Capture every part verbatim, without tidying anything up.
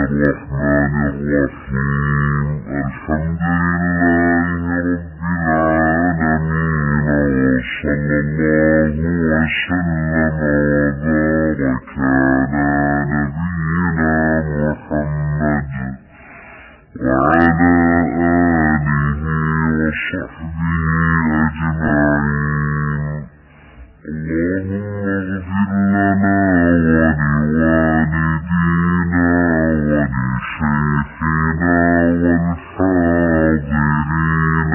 الرحمن الرحيم. الحمد لله رب العالمين، وصلى الله وسلم وبارك على نبينا محمد وعلى آله وصحبه أجمعين. اللهم اغفر لنا ولوالدينا ولشيخنا والحاضرين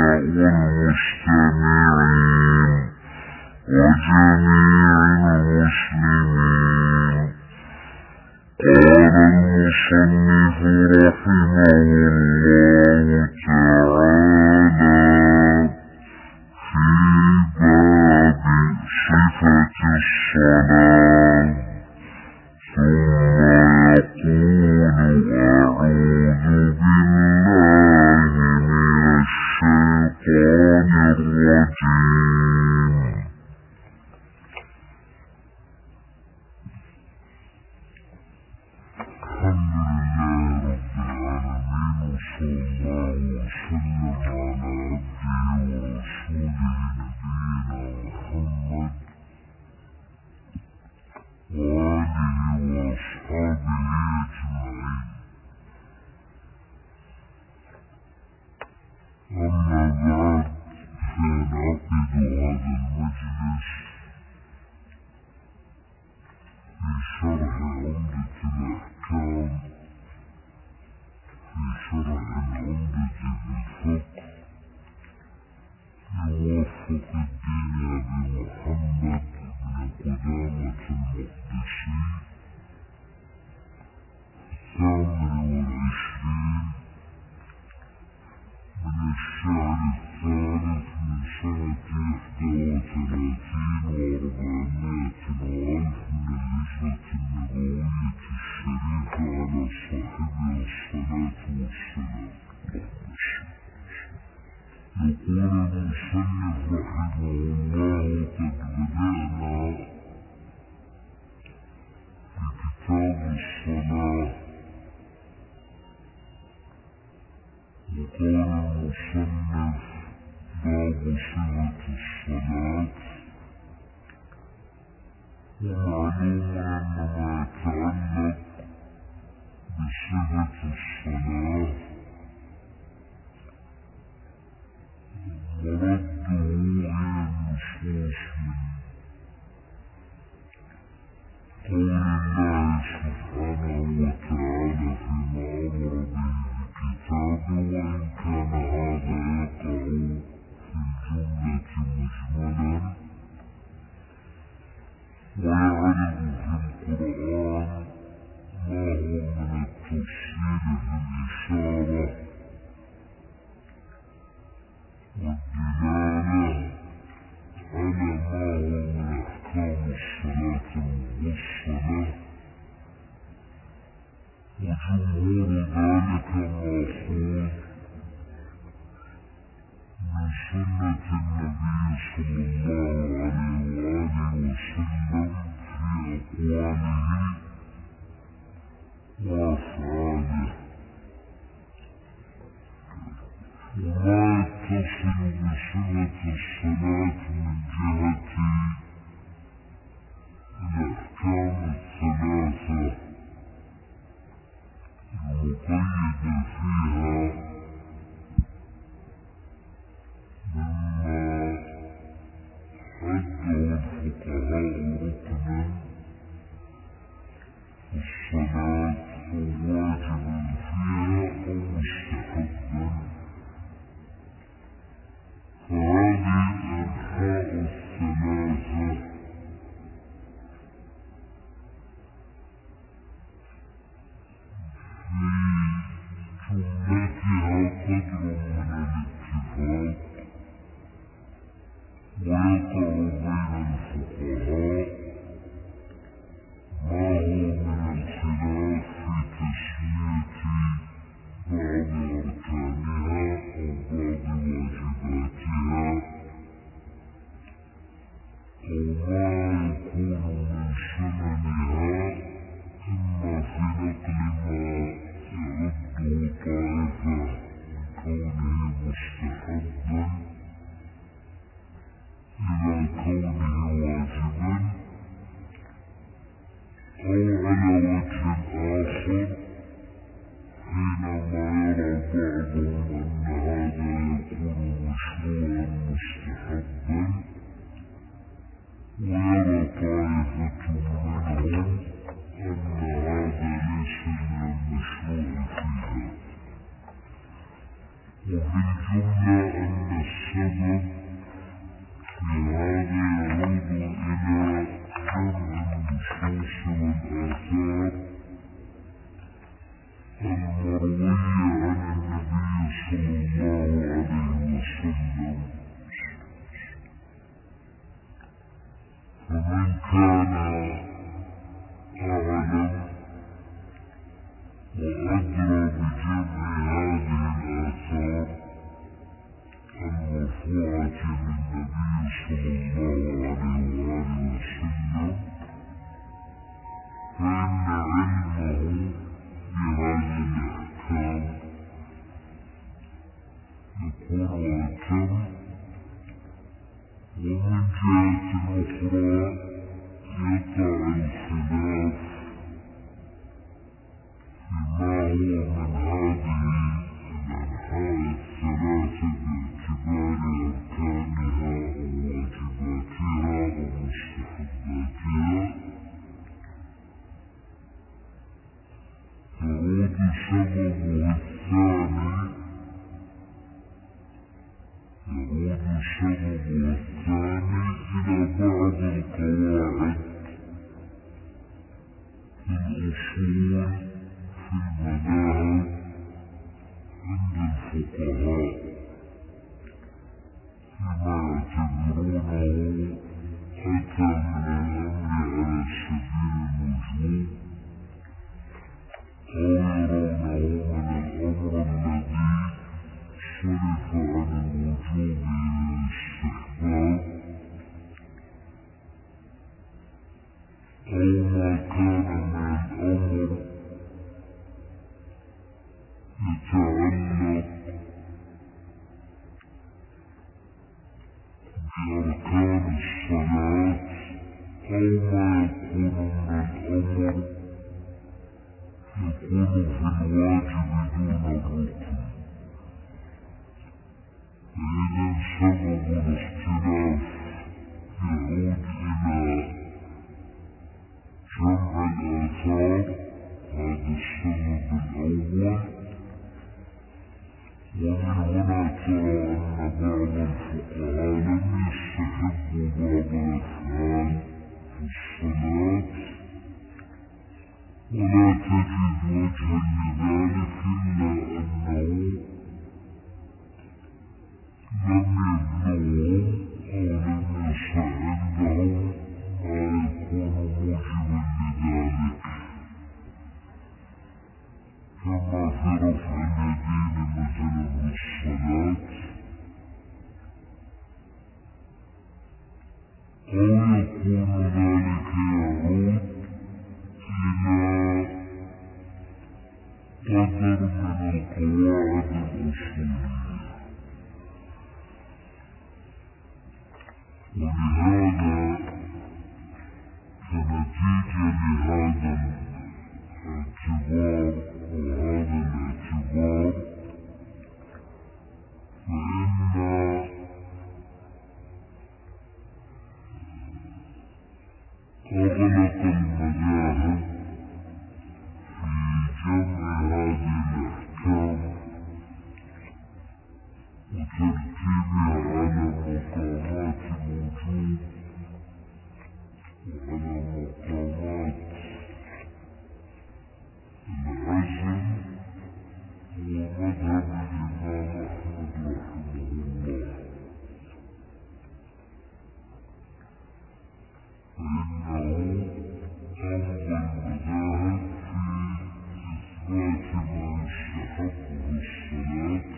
والمستمعين وجميع المسلمين. قال المصنف رحمه الله تعالى في باب صفة الصلاة، ثم يقول: أعوذ بالله من الشيطان الرجيم. الحمد لله رب العالمين، وصلى الله وسلم على عبده ورسوله نبينا محمد وآله وأصحابه أجمعين. أما بعد، فينعقد هذا المجلس في شرح عمدة الأحكام، في شرح العمدة بالفقه يوفق الدين أبي محمد بن قدامة المقدسي، الثامن والعشرين من الشهر الثالث من سنة إحدى وثلاثين وأربعمائة وألف من الهجرة النبوية الشريفة على صاحبها الصلاة والسلام. يقول المصنف رحمه الله: قد بدأنا في كتاب الصلاة. وقال المصنف: باب صفة الصلاة. ومعلوم أن ما يتعلق بصفة الصلاة مرده إلى النصوص من قول الله سبحانه وتعالى فيما أمر به الكتاب، وإن كان هذا يقع في الجملة مجملا ويعرض في القرآن ما هو من التفصيل في الإشارة والدلالة على ما هو من أحكام الصلاة المفصلة، وجمهور ذلك مأخوذ من سنة النبي صلى الله عليه وآله وسلم في أقواله وأفعاله. وما يتصل بصفة الصلاة من جهة الأحكام الثلاثة المقيدة فيها مما عده الفقهاء ركنا في الصلاة أو واجبا فيها أو مستحبا، فهذه الأنحاء الثلاثة في جملتها قدر من الاتفاق، ويقع بين الفقهاء ما هو من الخلاف فإن علمه بهذه الأحكام يكون أتم. ومن جهة أخرى يقع الخلاف فيما هو من هذه الأنحاء الثلاثة باعتبار أركانها وواجباتها ومستحباتها. يعود سببه الثاني يعود سببه الثاني إلى بعض القواعد في الأصول في المذاهب عند الفقهاء فيما يعتبرونه أتى من الأمر على سبيل الوجوب أو يرونه من الأمر الذي صرف عن الوجوب إلى الاستحباب أو ما كان من الأمر يتعلق بأركان الصلاة أو ما يكون من الأمر يكون في الواجب دون الركن. فإذا سبب الاختلاف يعود إلى جمع الآثار، هذا السبب الأول. ومن هنا ترى أن بعض الفقهاء لم يستحبوا بعض الأفعال في الصلاة، ولا تجد وجها لذلك إلا أنه لم يبلغهم أو لم يصح عندهم ما يكون موجبا لذلك، كما في رفع اليدين مثلا في الصلاة، أو يكون ذلك يعود إلى قدر من القواعد الأصولية. ولهذا كنتيجة لهذا الاعتبار وهذا الاعتبار فإن أغلق المذاهب في جمع هذه الأحكام وترتيبها على مقامات الوجوب وعلى مقامات العزم هو مذهب الإمام أحمد رحمه الله. فإنه أمضى المذاهب في إثبات ما يستحب في الصلاة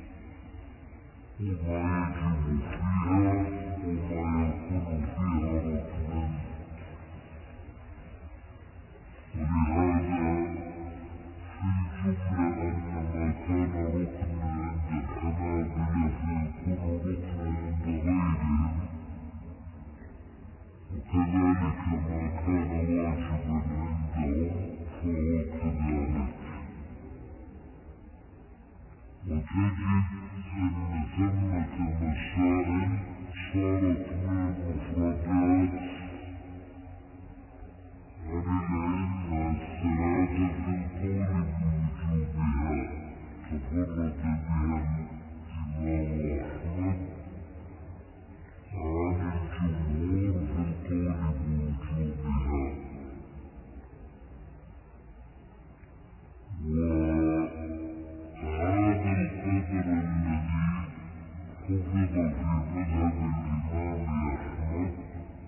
وما يجب فيها وما يكون فيها ركنا. ولهذا في الجملة أن ما كان ركنا عند الحنابلة فيكون ركنا عند غيرهم، وكذلك ما كان واجبا عندهم فهو كذلك. وتجد أن ثمة مسائل صارت من المفردات عن الأئمة الثلاثة في القول بوجوبها، تفرد بها الإمام أحمد عن الجمهور في القول بوجوبها. وهذا القدر الذي حفظ في مذهب الإمام أحمد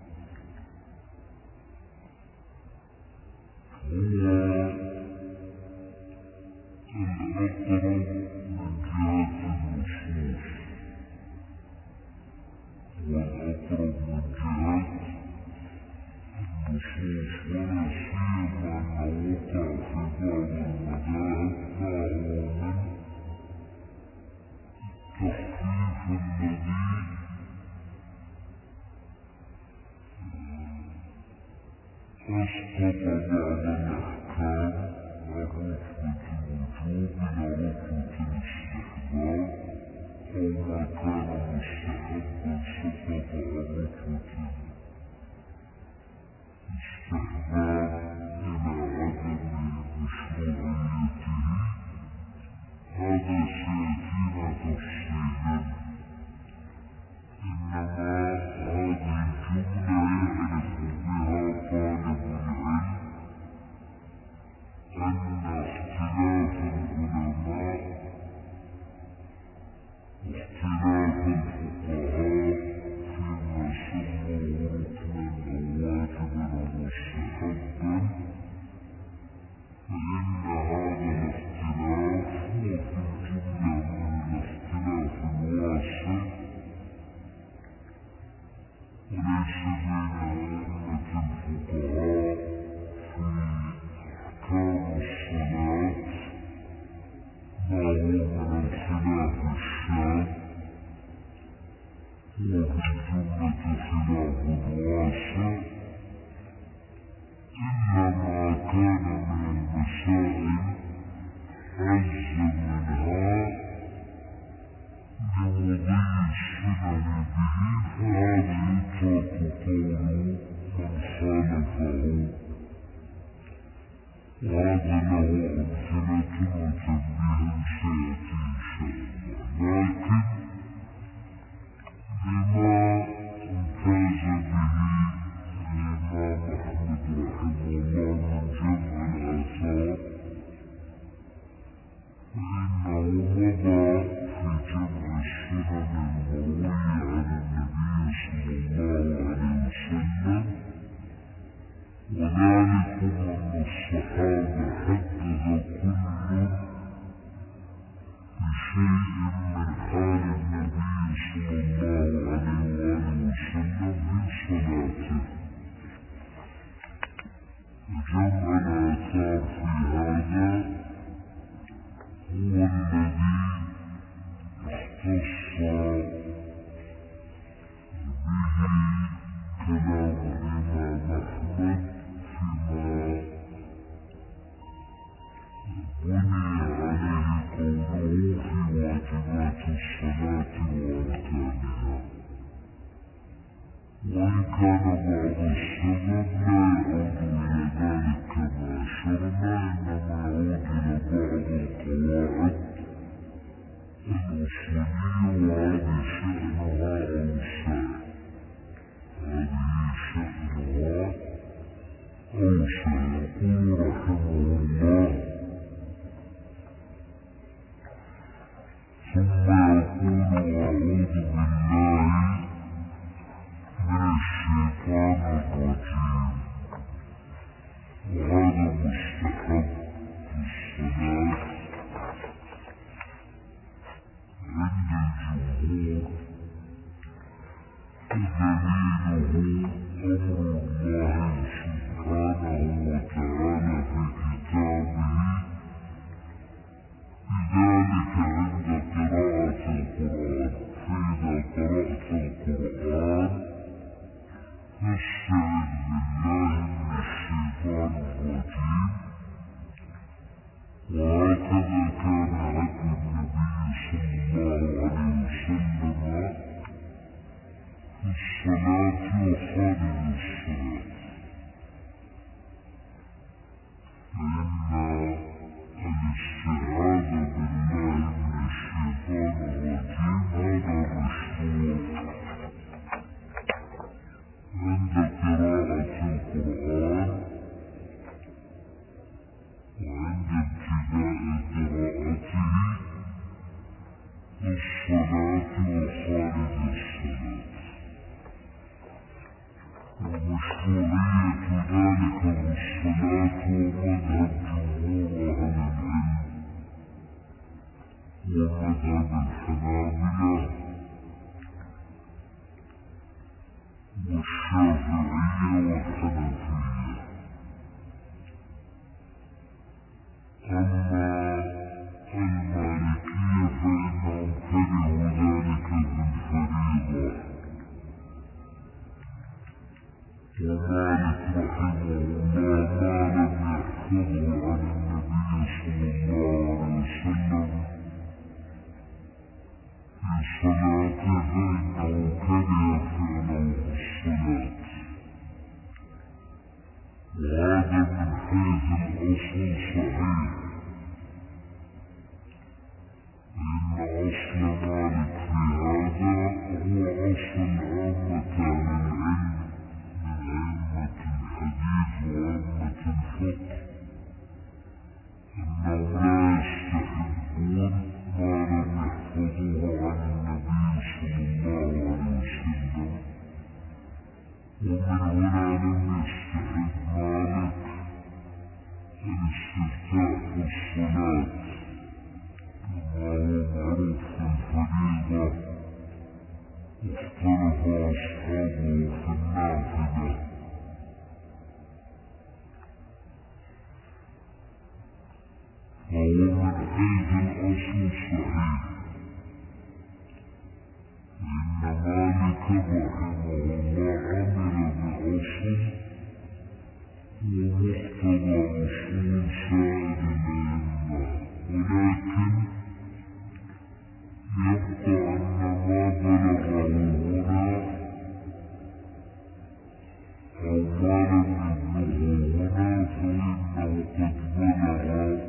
من الخلاف الشاذ، وفي الجملة خلاف واسع، إلا ما كان من المسائل عز منها لمضي السنن به، فهذا يترك قول من خالفه، وهذا له أمثلة وتنبيه سيأتي إن شاء الله. لكن لما امتاز به الإمام أحمد رحمه الله من جمع الآثار، فإنه مضى في جمع السنن المروية عن النبي صلى الله عليه وسلم، وذلكم أن الصحابة حدث كل بشيء من حال النبي صلى الله عليه وآله وسلم من صلاته، وجمع الآثار في هذا هو الذي اختص به كلام الإمام أحمد فيما بني عليه قوله في واجبات الصلاة وأركانها، وإن كان بعض السبب لا يعود إلى ذلك كما أشرنا، إنما يعود إلى بعض القواعد الأصولية، وهذه شأنها أوسع هذه شأنها أوسع. يقول رحمه الله: ثم يقول: أعوذ بالله من الشيطان الرجيم. وهذا مستحب في الصلاة عند الجمهور، ودليله أمر الله سبحانه وتعالى في كتابه بذلك عند قراءة القرآن. فإذا قرأت القرآن فاستعذ بالله من الشيطان الرجيم. وهكذا كان هدي النبي صلى الله عليه وسلم في الصلاة وخارج الصلاة، فإن الاستعاذة بالله من الشيطان الرجيم هذا مشروع عند قراءة القرآن وعند ابتداء قراءته في الصلاة وخارج الصلاة. ومشروعية ذلك بالصلاة ومذهب جمهور أهل العلم ومذهب الحنابلة والشافعية والحنفية. أما المالكية فإنهم كرهوا ذلك في الفريضة، ومالك رحمه الله ما لم يحفظه عن النبي صلى الله عليه وسلم في صلاته فإنه كره فعله في الصلاة. وهذا من حيث الأصل صحيح، إن أصل مالك في هذا هو أصل عامة أهل العلم من أئمة الحديث وأئمة الفقه، أنهم لا يستحبون ما لم يحفظوه عن النبي صلى الله عليه وسلم. ومن هنا لم يستحب مالك الاستفتاح في الصلاة كما هو معروف في الفريضة، واختلف أصحابه في النافلة. فهو من حيث الأصل أصل صحيح، إن مالك رحمه الله عمل بأصل ومقتضى أصول سائر الأئمة، ولكن يبقى أن ما بلغه هنا أو ما لم يبلغه هنا فإنه قد بلغ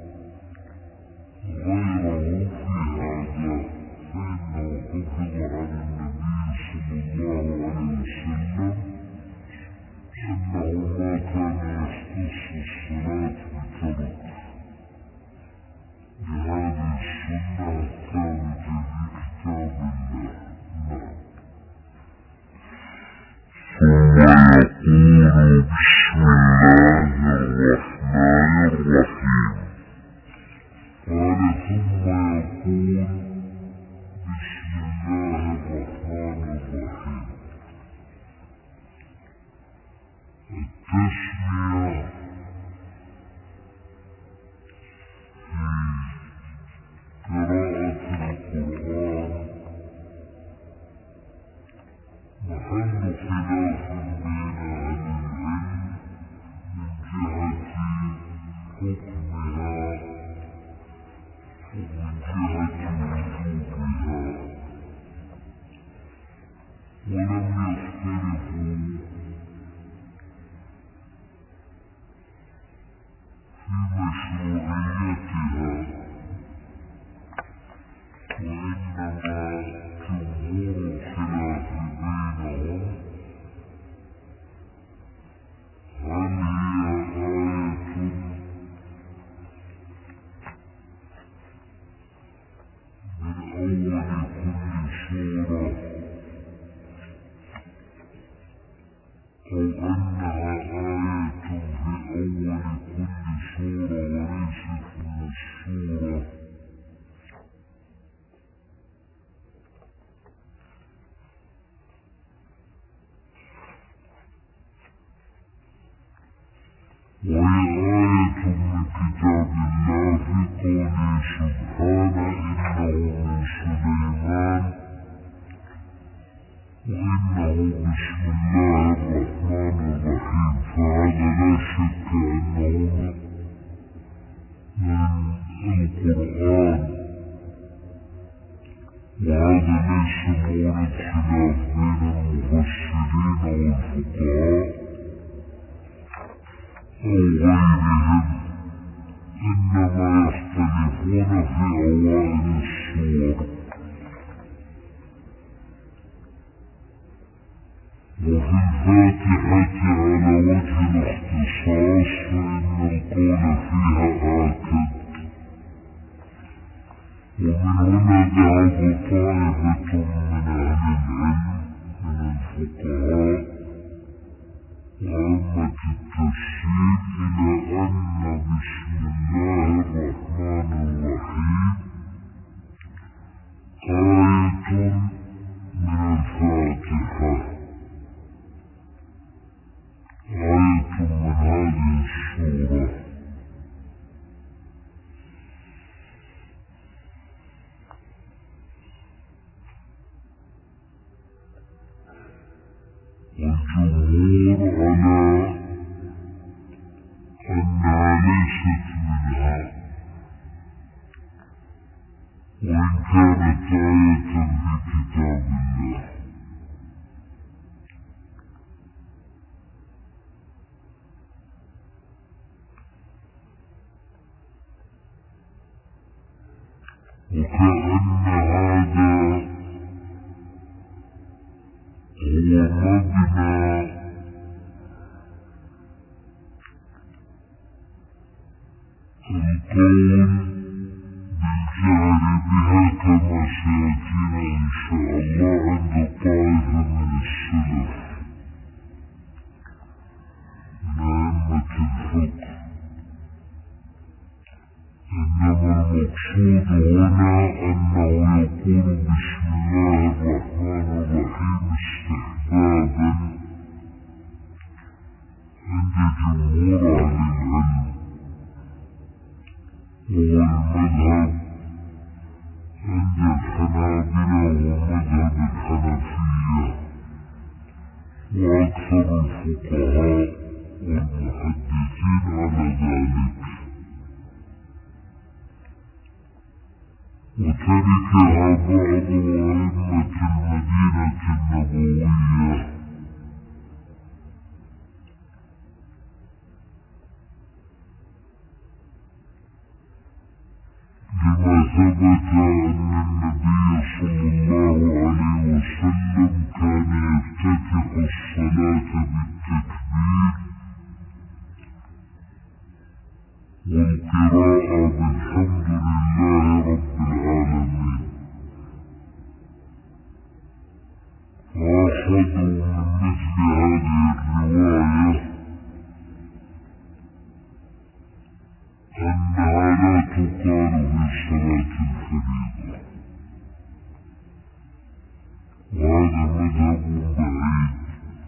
غيره في هذا، فإنه حفظ عن النبي صلى الله عليه وسلم أنه ما كان يختص الصلاة بترك بهذه السنة الثابتة في كتاب الله. نعم. ثم يقول بسم الله الرحمن الرحيم. قال ثم يقول بسم الله الرحمن الرحيم. التسمية في قراءة القرآن محل خلاف بين أهل العلم من جهة حكمها ومن جهة وجوبها، ولم يختلفوا في مشروعيتها، وإنما جمهور الخلاف بينهم هل هي آية من أول كل سورة أو أنها آية في أول كل سورة وليست من السورة. وهي آية من كتاب الله في قوله سبحانه إنه من سليمان وإنه بسم الله الرحمن الرحيم، فهذا لا شك أنه من القرآن، وهذا ليس مورد خلاف بين المفسرين والفقهاء أو غيرهم، إنما يختلفون في أوائل السور. وفي الفاتحة على وجه الاختصاص فإن القول فيها آكد، ومن هنا ذهب طائفة من أهل العلم من الفقهاء وأئمة التفسير إلى أن بسم الله الرحمن الرحيم آية من الفاتحة، آية من هذه السورة. والجمهور على أنها ليست منها، وإن كانت آية في كتاب الله. وكأن هذا هو مبنى القول بالجهر بها كما سيأتينا إن شاء الله عند طائفة من السلف من أئمة الفقه. إنما المقصود هنا أنه يقول بسم الله الرحمن الرحيم استحبابا عند جمهور أهل العلم، وهو المذهب وتركها بعض أئمة المدينة النبوية لما ثبت أن النبي صلى الله عليه وسلم كان يفتتح الصلاة بالتكبير والقراءة بالحمد لله رب العالمين. فأخذوا من مثل هذه الرواية أنها لا تقال في صلاة الفريضة، وهذا مذهب بعيد.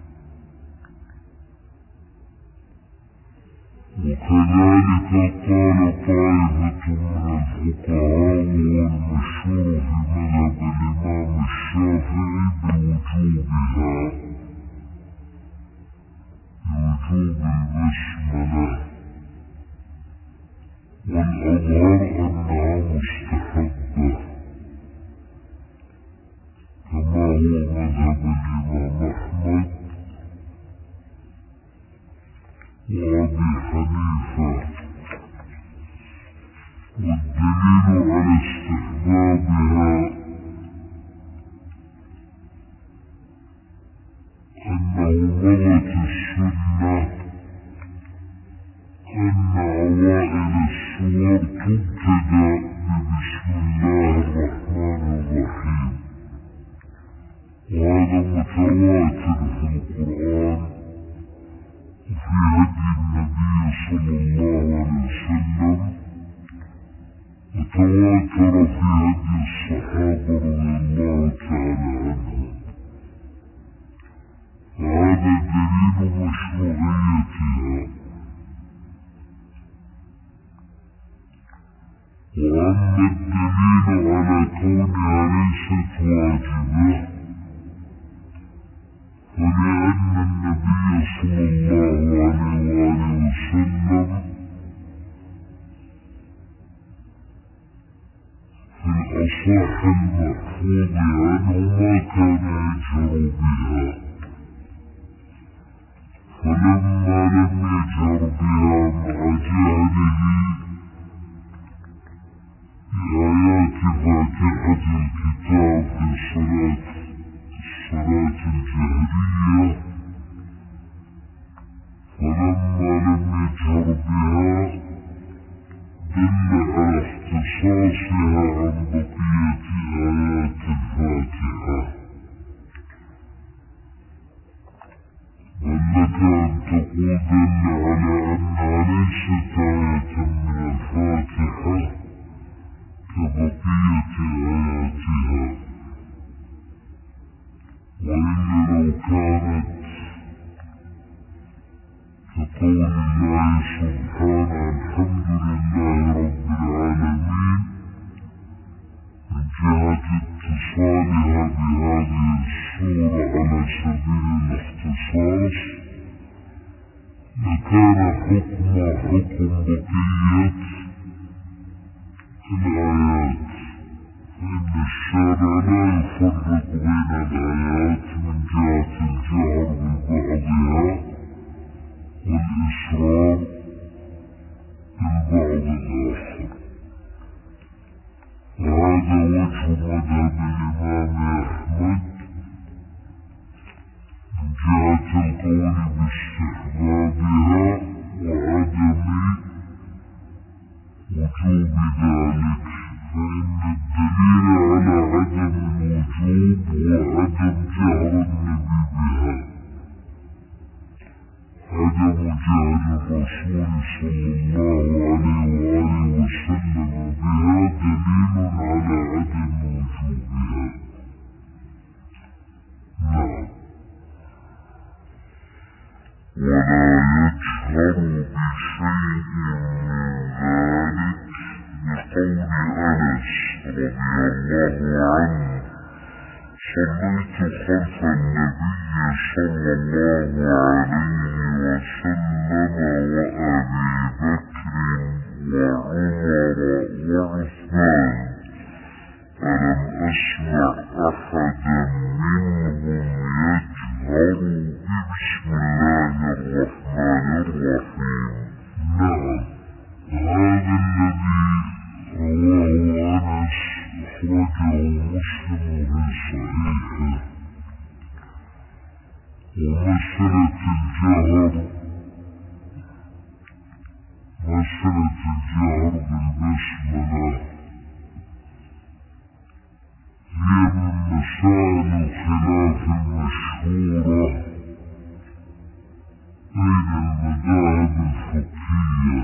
وكذلك قال طائفة من الفقهاء والمشهور في مذهب الإمام الشافعي بوجوبها بوجوب البسملة، والأظهر أنها مستحبة كما هو مذهب الإمام أحمد وأبي حنيفة. والدليل على استحبابها أنه مضت السنة أن أوائل السور تبتدأ ببسم الله الرحمن الرحيم، وهذا متواتر في القرآن وفي هدي النبي صلى الله عليه وسلم، وتواتر في هدي الصحابة رضي الله تعالى عنهم. وهذا دليل مشروعيتها. وأما الدليل على كونها ليست واجبة فلأن النبي صلى الله عليه وآله وسلم في الأصح المحفوظ عنه ما كان يجهر بها، فلما لم يجهر بها مع جهله بآيات فاتحة الكتاب في صلاة الصلاة الجهرية، فلما لم يجهر بها دل على اختصاصها عن بقية آيات الفاتحة. بل لك أن تقول دل على أنها ليست آية من الفاتحة كبقية آياتها، وإن لو كانت كقول الله سبحانه الحمد لله رب العالمين من جهة اتصالها بهذه السورة على سبيل الاختصاص لكان حكم حكم بقية الآيات، فإن الشارع لا يفرق بين الآيات من جهة الجهر ببعضها والإصرار بالبعض الآخر. وهذا وجه مذهب الإمام أحمد من جهة القول باستحبابها وعدم وجوب ذلك، فإن الدليل على عدم الوجوب وعدم جهر النبي بها، عدم جهر الرسول صلى الله عليه وآله وسلم بها دليل على عدم وجوبها. نعم. ولا يجهر بشيء من ذلك بقول أنس رضي الله عنه صليت خلف النبي صلى الله عليه وسلم وأبي بكر وعمر وعثمان فلم أسمع أحدا منهم يجهر بسم الله الرحمن الرحيم. نعم، هذا الذي رواه أنس أخرجه مسلم في صحيحه. ومسألة الجهر مسألة الجهر بالبسملة هي من مسائل الخلاف المشهورة بين المذاهب الفقهية،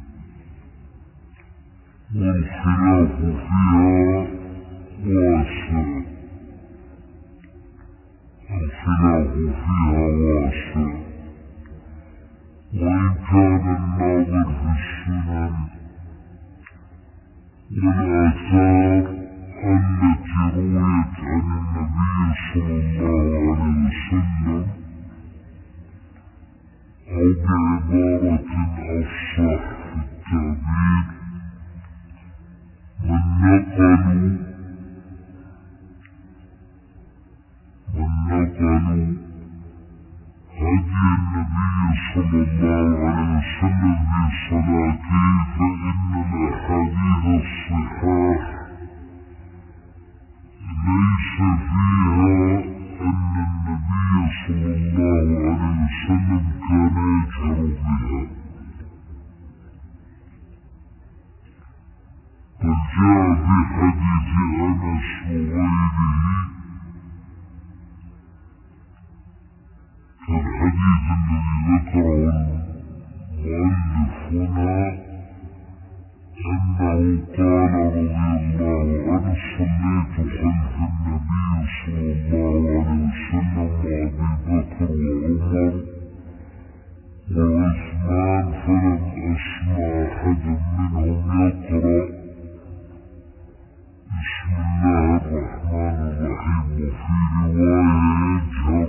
والخلاف فيها واسع الخلاف فيها واسع وإن كان الناظر في السنن والآثار التي رويت عن النبي صلى الله عليه وسلم أو بعبارة أفصح في التعبير من نقلوا من نقلوا هدي النبي صلى الله عليه وسلم في صلاته، فإن الأحاديث الصحاح ليس فيها أن النبي صلى الله عليه وسلم كان يجهر بها، بل جاء في حديث أنس وغيره كالحديث الذي ذكره المؤلف هنا أنه قال رضي الله عنه: صليت خلف النبي صلى الله عليه وسلم وأبي بكر وعمر وعثمان، فلم أسمع أحدا منهم يقرأ بسم الله الرحمن الرحيم، وفي رواية يجهر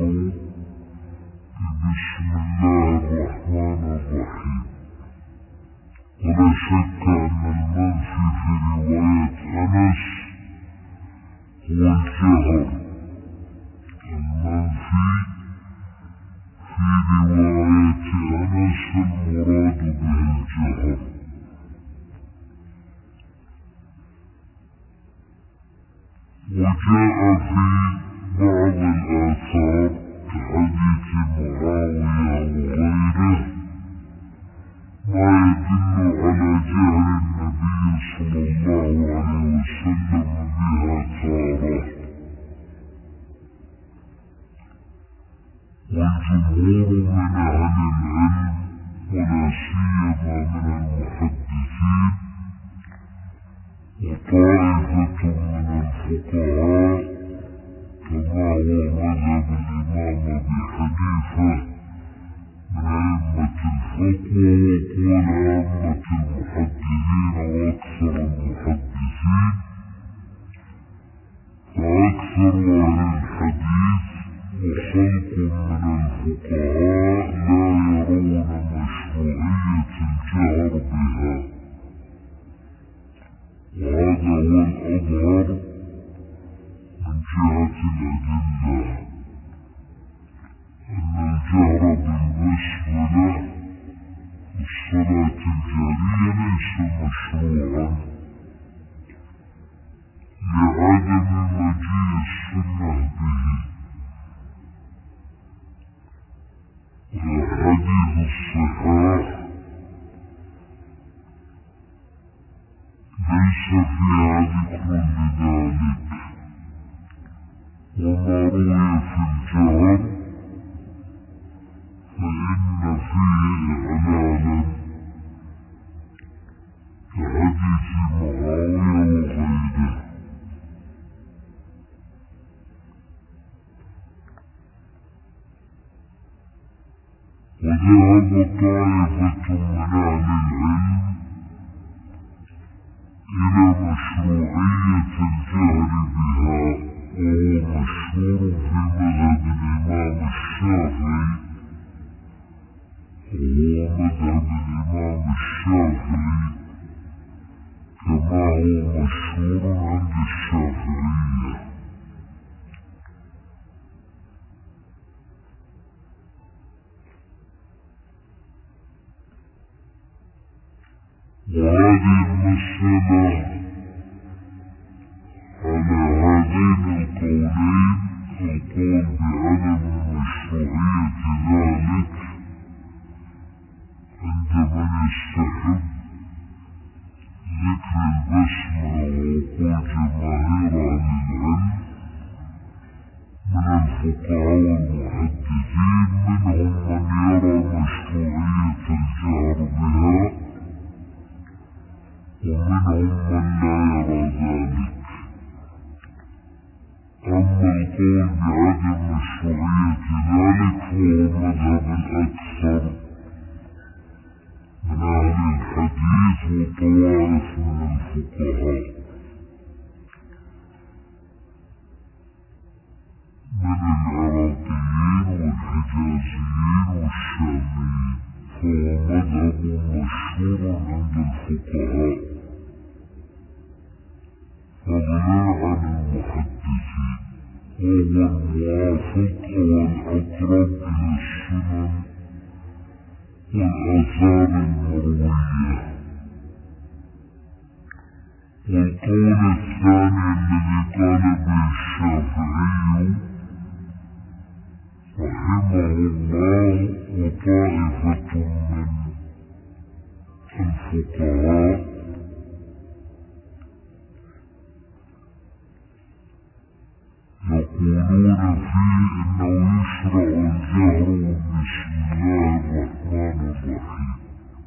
بسم الله الرحمن الرحيم. ولا شك أن المنفي في رواية أنس هو الجهر، المنفي في رواية أنس المراد به الجهر. وجاء في بعض الآثار كحديث معاوية وغيره ما يدل على جهل النبي صلى الله عليه وسلم بها تارة. والجمهور من أهل العلم ولا سيما من المحدثين وطائفة من الفقهاء كما هو مذهب الإمام أبي حنيفة من أئمة الفقه وقول أئمة المحدثين وأكثر المحدثين، فأكثر أهل الحديث وخلق من الفقهاء لا يرون مشروعية الجهر بها، وهذا هو الأظهر من جهة الأدلة، أن الجهر بالبسملة في الصلاة الجارية ليس مشروعا لعدم مجيء السنة به. والحديث الصحاح ليس فيها ذكر لذلك، وما روي في الجهر فإن فيه إعلانا كحديث معاوية وغيره. وذهب طائفة من أهل العلم إلى مشروعية الجهر بها، وهو مشهور في مذهب الإمام الشافعي وهو مذهب الإمام الشافعي كما هو مشهور عند الشافعية. وهذه المسألة على هذين القولين، القول بعدم مشروعية ذلك عند من يستحب ذكر البسملة وقول جماهير أهل العلم من الفقهاء والمحدثين، منهم من يرى مشروعية الجهر بها ومنهم من لا يرى ذلك. أما القول بعدم مشروعية ذلك فهو مذهب الأكثر من أهل الحديث وطوائف من الفقهاء من العراقيين والحجازيين والشاميين، فهو مذهب مشهور عند الفقهاء فضلا عن المحدثين، وهو الموافق أو الأقرب إلى السنن والآثار المروية. والقول الثاني الذي قال به الشافعي رحمه الله وطائفة من الفقهاء يقولون فيه إنه يشرع الجهر بسم الله الرحمن الرحيم.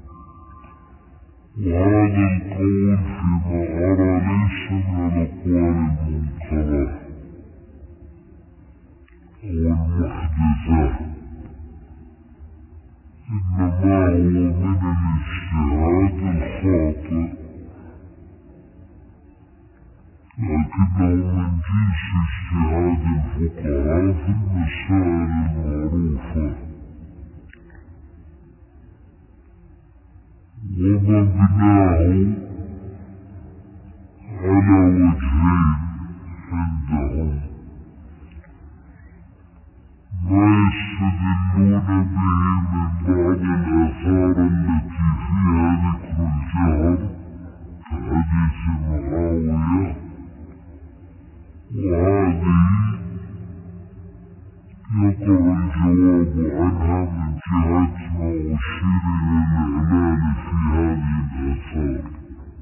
وهذا القول فيما أرى ليس من الأقوال المنكرة أو المحدثة، إنما هو من الاجتهاد الخاطئ، لكنه من جنس اجتهاد الفقهاء في المسائل المعروفة، ومبناه على وجهين عندهم: ما يستدلون به من بعض الآثار التي فيها ذكر الجهر كحديث معاوية، وهذه يقع الجواب عنها من جهة ما أشير إلى الإعلان في هذه الآثار.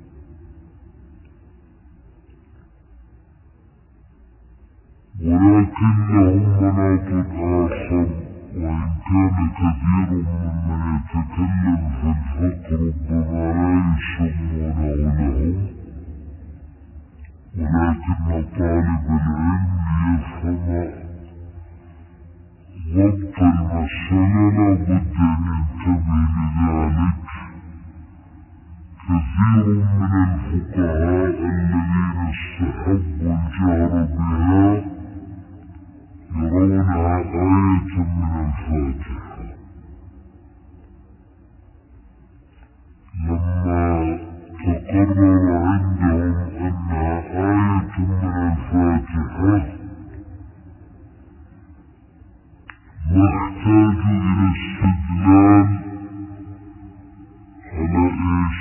ولكن لهم مناط آخر، وإن كان كثير ممن يتكلم في الفقه ربما لا يسمونه لهم، ولكن طالب العلم ليفهم ضبط المسألة لا بد أن ينتبه لذلك. كثير من الفقهاء الذين استحبوا الجهر بها يرونها آية من الفاتحة، لما تقرر عندهم أنها آية من الفاتحة ما احتاجوا إلى استدلال على إيش؟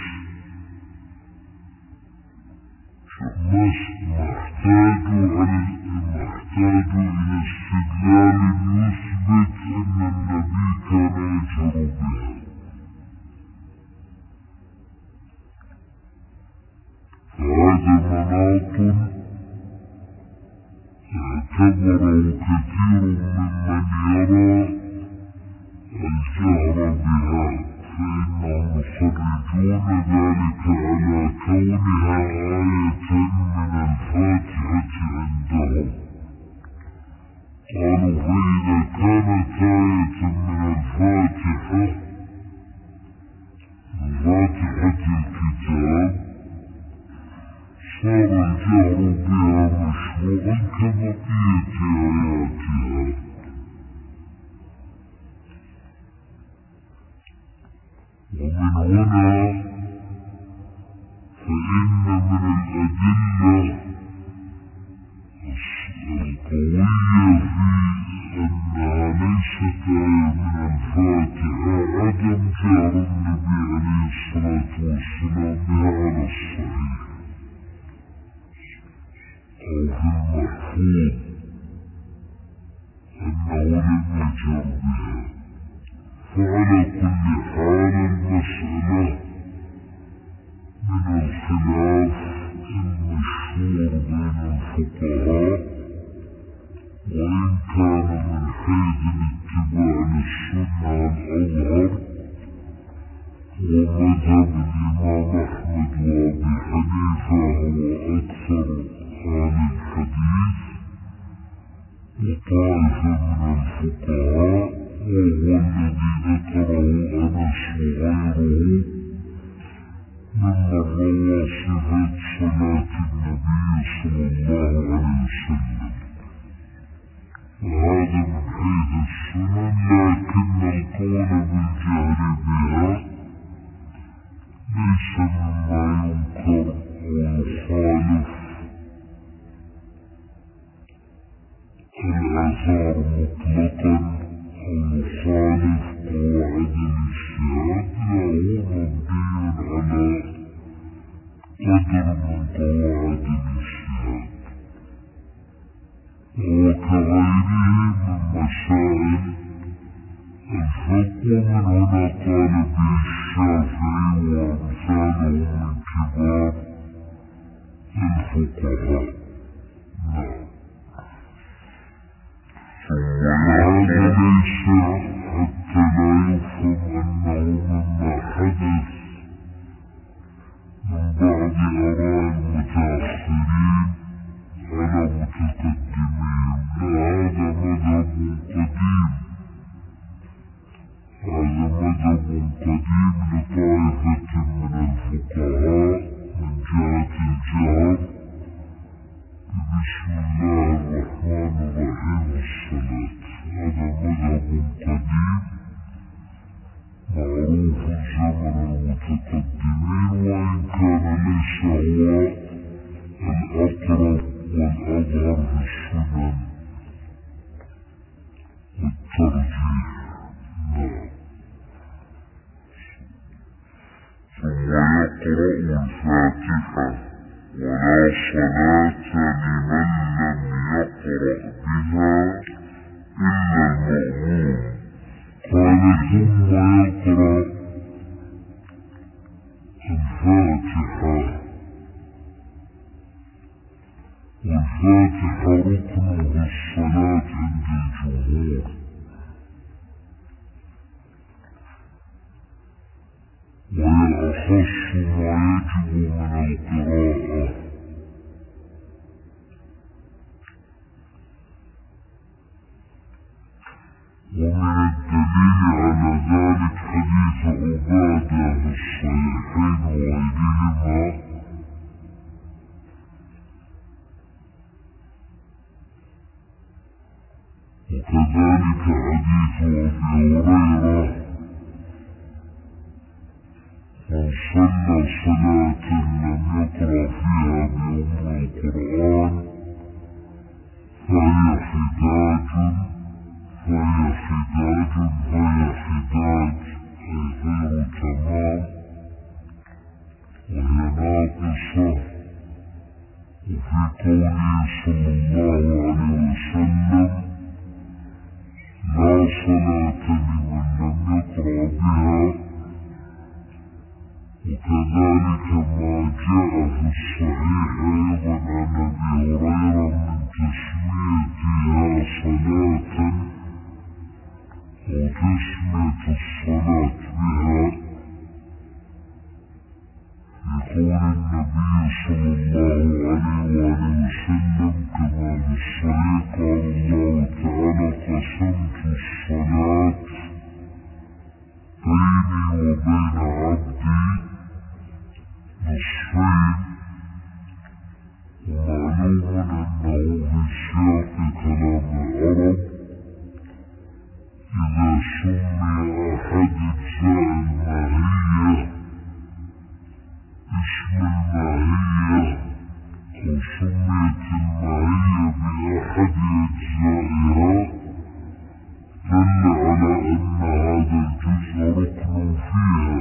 ما احتاجوا إلى استدلال يثبت أن النبي كان يجهر بها. فهذا مناط اعتبره كثير ممن يرى الجهر بها، فإنهم يخرجون ذلك على كونها آية من الفاتحة عندهم. قالوا فإذا كانت آية من الفاتحة من فاتحة الكتاب صار الجهر بها مشروعا كبقية آياتها. ومن هنا فإن من الأدلة القوية في أنها ليست آية من الفاتحة عدم جار النبي عليه الصلاة والسلام بها على الصحيح أو في المحفوظ أنه لم يجر بها. فعلى كل حال المسألة من الخلاف المشهور بين الفقهاء، وإن كان من حيث الاتباع للسنة الأظهر ومذهب الإمام أحمد وأبي حنيفة هو أكثر أهل الحديث وطائفة من الفقهاء، وهو الذي ذكره أنس وغيره ممن روى صفة صلاة النبي صلى الله عليه وسلم. وهذا من حيث السنن، لكن القول بالجهر بها ليس مما ينكر أو يخالف الآثار مطلقا أو يخالف قواعد الاجتهاد، لا هو مبني على قدر من قواعد الاجتهاد، وكغيره من مسائل الفقه. من هنا قال به الشافعي وأمثاله من كبار الفقهاء. نعم. وهذا ليس حتى لا يفهم أنه مما حدث من بعض آراء المتأخرين على متقدمين، لا، هذا مذهب قديم، هذا مذهب قديم لطائفة من الفقهاء من جهة الجهر بسم الله الرحمن الرحيم والصلاة. هذا مذهب قديم معروف زمن المتقدمين، وإن كان ليس هو الأقرب والأظهر في السنن والترجيح. نعم. ثم يقرأ الفاتحة ولا صلاة لمن لم يقرأ بها إلا المأموم. قال ثم يقرأ الفاتحة، والفاتحة ركن في الصلاة عند الجمهور، وهي أخص ما يجب من القراءة. ومن الدليل على ذلك حديث عبادة في الصحيحين وغيرهما وكذلك حديث أبي هريرة: من صلى صلاة لم يقرأ فيها بأم القرآن فهي حداج فهي حداج فهي حداج أي غير تمام، وهي ناقصة. وفي قوله صلى الله عليه وسلم: لا صلاة لمن لم يقرأ بها. وكذلك ما جاء في الصحيح أيضا عن أبي هريرة من تسميتها صلاة أو تسمية الصلاة بها، يقول النبي صلى الله عليه وآله وسلم كما في الصحيح: قال الله تعالى: قسمت الصلاة بيني وبين عبدي نصفين. ومعلوم أنه في سياق كلام العرب إذا سمي أحد أجزاء الماهية اسما الماهية أو سميت الماهية بأحد أجزائها دل على أن هذا الجزء ركن فيها.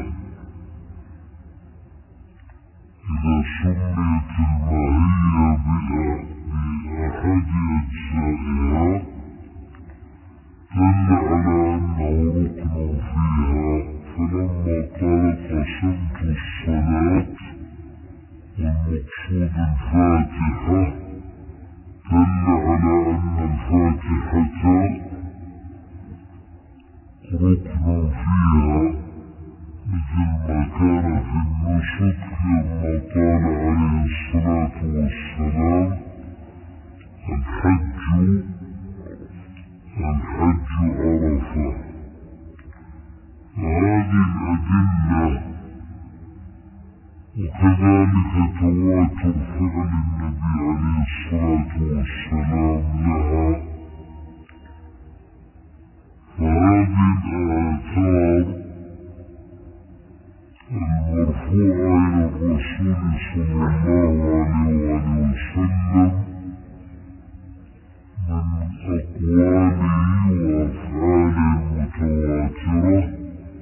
إذا سميت الماهية بأحد أجزائها دل على أنه ركن فيها. فلما قال قسمت الصلاة والمقصود الفاتحة دل على أن الفاتحة ركن فيها، مثل ما كان في النسك لما قال عليه الصلاة والسلام الحج الحج عرفة. وهذه الأدلة وكذلك تواتر فعل النبي عليه الصلاة والسلام لها، فهذه الآثار المرفوعة إلى الرسول صلى الله عليه وسلم من أقواله وأفعاله المتواترة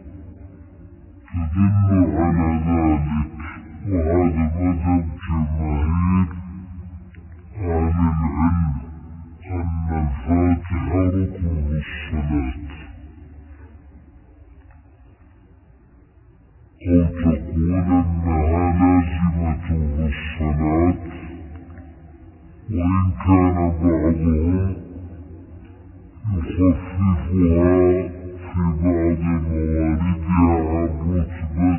تدل على ذلك. وهذا مذهب جماهير أهل العلم أن الفاتحة ركن الصلاة. أو تقول أنها لازمة في الصلاة، وإن كان بعضهم يخففها في بعض مواردها عن رتبة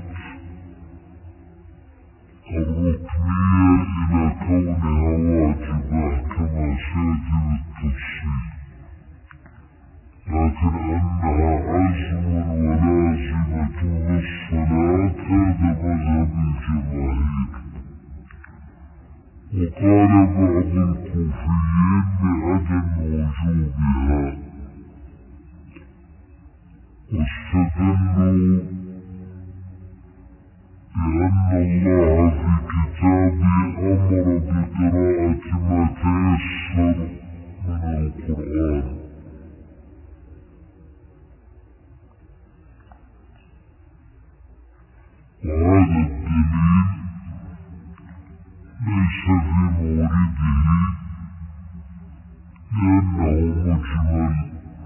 الركنية إلى كونها واجبة كما سيأتي بالتفصيل، لكن أنها عزم ولازمة للصلاة هذا مذهب الجماهير. وقال بعض الكوفيين بعدم وجوبها، واستدلوا بأن الله في كتابه أمر بقراءة ما تيسر من القرآن. وهذا الدليل ليس في مورده لأنه مجمل،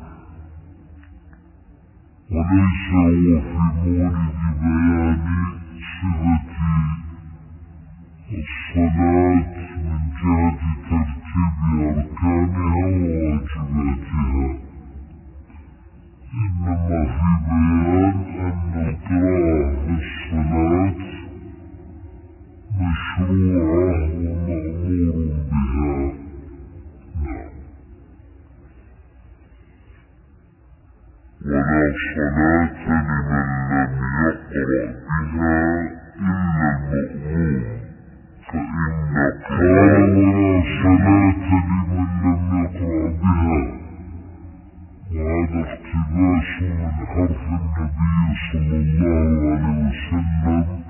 وليس هو في مورد بيان صفة الصلاة من جهة ترتيب أركانها وواجباتها، إنما في بيان أن القراءة في الصلاة مشروعة ومأمور بها. ولا صلاة لمن لم يقرأ بها إلا المأموم، فإن قال ولا صلاة لمن لم يقرأ بها، وهذا اقتباس من حرف النبي صلى الله عليه وسلم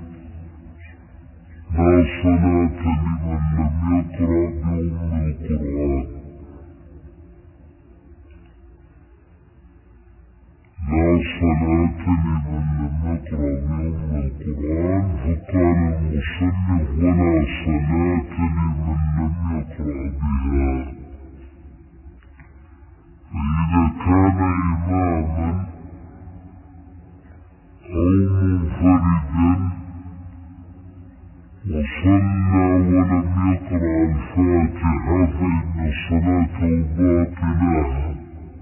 لا صلاة لمن لم يقرأ بأم القرآن. لا صلاة لمن لم يقرأ بأم القرآن، فقال المصنف ولا صلاة لمن لم يقرأ بها. فإذا كان إماما أو منفردا وصلى ولم يقرأ الفاتحة فإن صلاته باطلة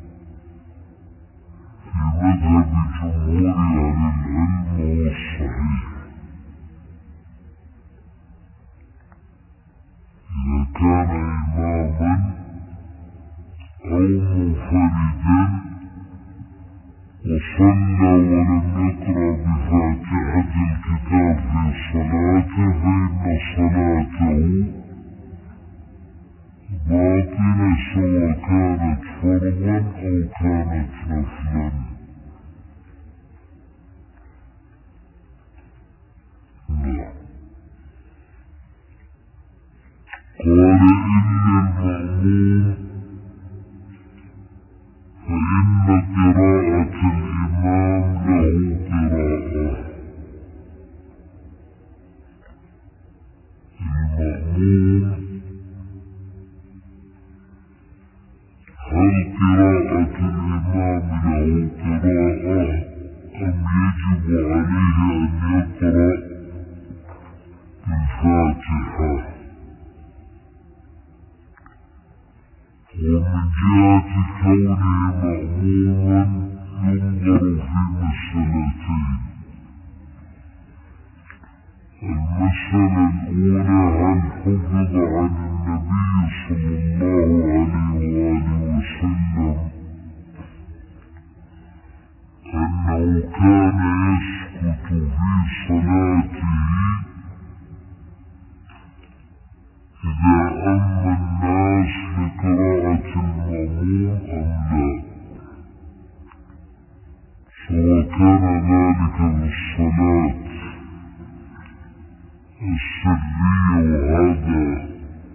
في مذهب جمهور أهل العلم والصحيح. إذا كان إماما أو منفردا وصلى ولم يقرأ بفاتحة الكتاب في صلاته فإن صلاته باطلة سواء كانت فرضا أو كانت نفلا. لا. قال إلا المأموم فإن قراءة الإمام له قراءة. المأموم هل قراءة الإمام له قراءة أم يجب عليه أن يقرأ الفاتحة؟ ومن جهة كونه مأموما ينظر في مسألتين. المسألة الأولى هل حفظ عن النبي صلى الله عليه وآله وسلم أنه كان يسكت في صلاته إذا أما الناس لقراءة المأموم أم لا، سواء كان ذلك في الصلاة السرية، وهذا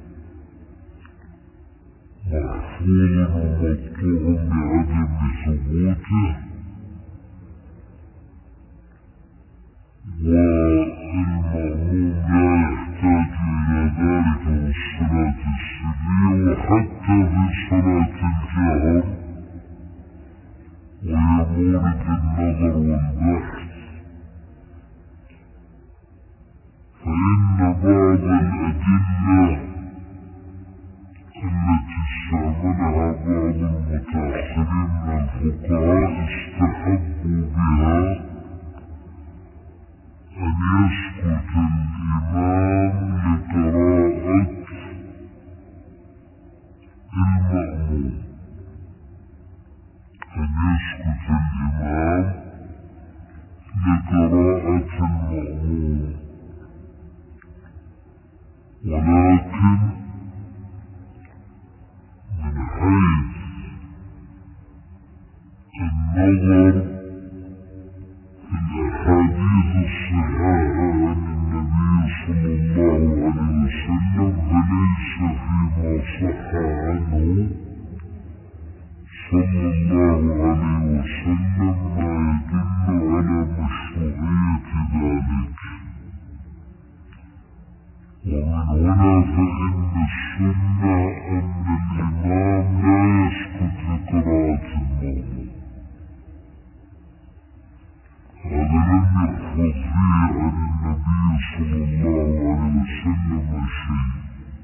محفوظ ومقطوع بعدم ثبوته، والمأموم لا يحتاج إلى ذلك في الصلاة السرية وحتى في صلاة الجهر، وهي مورد النظر والبحث. فإن بعض الأدلة التي استعملها بعض المتأخرين من الفقهاء استحبوا بها أن يسكت الإمام لقراءة المأموم، أن يسكت الإمام لقراءة المأموم، ولكن من حيث النظر في الأحاديث الصحيحة عن النبي صلى الله عليه وسلم فليس فيما صح عنه صلى الله عليه وسلم ما يدل على مشروعية ذلك. ومن هنا فإن السنة أن الإمام لا يسكت لقراءة المأموم. هذا لم يحفظ فيه عن النبي صلى الله عليه وسلم شيء،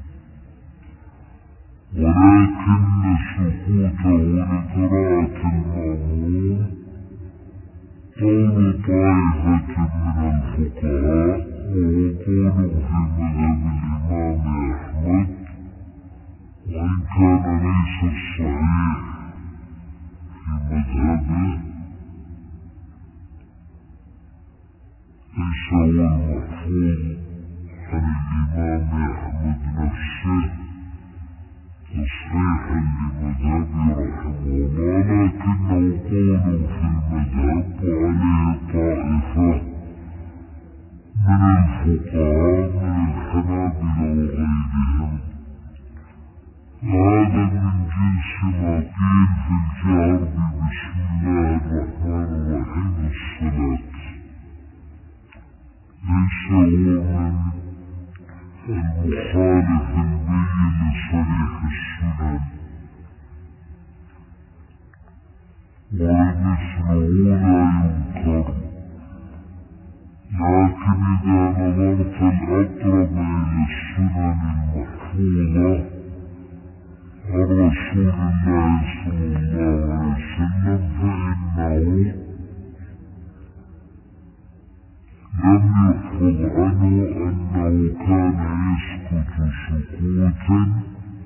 ولكن سكوته لقراءة المأموم قول طائفة من الفقهاء، وهو قول في مذهب الإمام أحمد، وإن كان ليس الصحيح في مذهبه، ليس هو المحفوظ عن الإمام أحمد نفسه تصحيحا لمذهبه رحمه الله، لكنه قول في المذهب وعليه طائفة من الفقهاء من الحنابلة وغيرهم. هذا من جنس ما قيل في الجهر ببسم الله الرحمن الرحيم الصلاة، ليس هو من المخالف البين لصريح السنن، ومثله لا ينكر. لكن إذا نظرت الأقرب إلى السنن المحفوظة عن رسول الله صلى الله عليه وسلم فإنه لم يحفظ عنه أنه كان يسكت سكوتا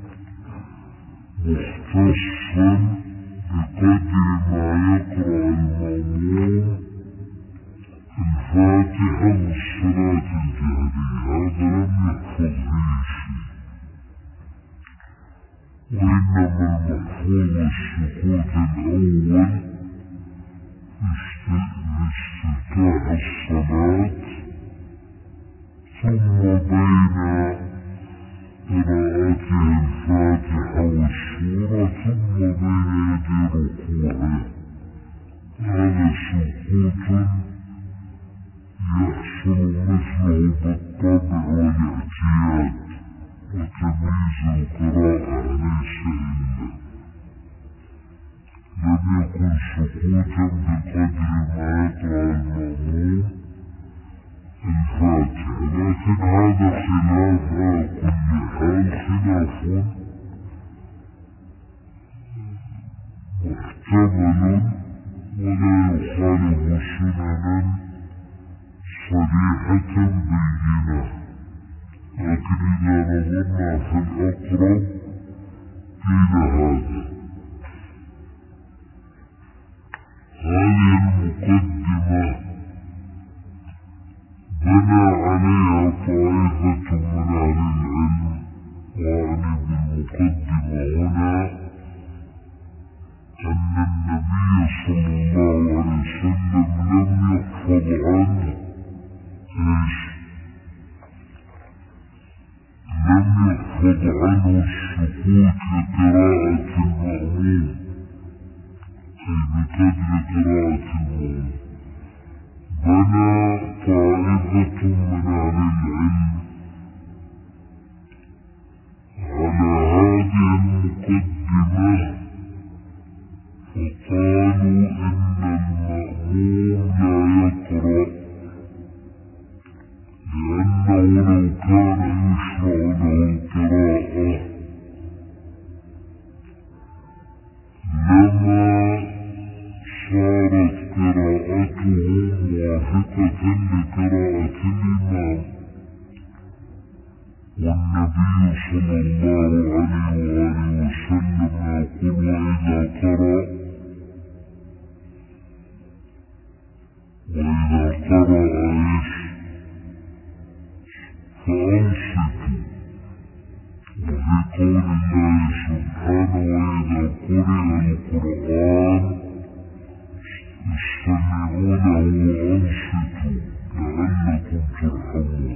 مختصا بقدر ما يقرأ المأموم الفاتحة والصلاة الجهرية. هذا لم يحفظ فيه شيء، وإنما المحفوظ السكوت الأول بافتتاح الصلاة، ثم بين قراءة هذا خلاف على كل حال خلاف محتمل ولا يخالف سننا صريحة بينة، لكن إذا نظرنا في الأقرب قيل هذا. هذه المقدمة بنى عليها طائفة من أهل العلم، وأعني بالمقدمة هنا أن النبي صلى الله عليه وسلم لم يحفظ عنه إيش؟ لم يحفظ عنه السكوت لقراءة المأموم، أي بقدر قراءة المأموم. بنى طائفة من أهل العلم على هذه المقدمة، فقالوا إن المأموم لا يقرأ، لأنه لو كان يشرع له القراءة لما صارت قراءته موافقة لقراءة الإمام، والنبي صلى الله عليه وآله وسلم يقول وإذا قرأ وإذا قرأ إيش فأنصتوا، وفي قول الله سبحانه وإذا قرئ القرآن استمعوا له وأنصتوا لعلكم ترحمون.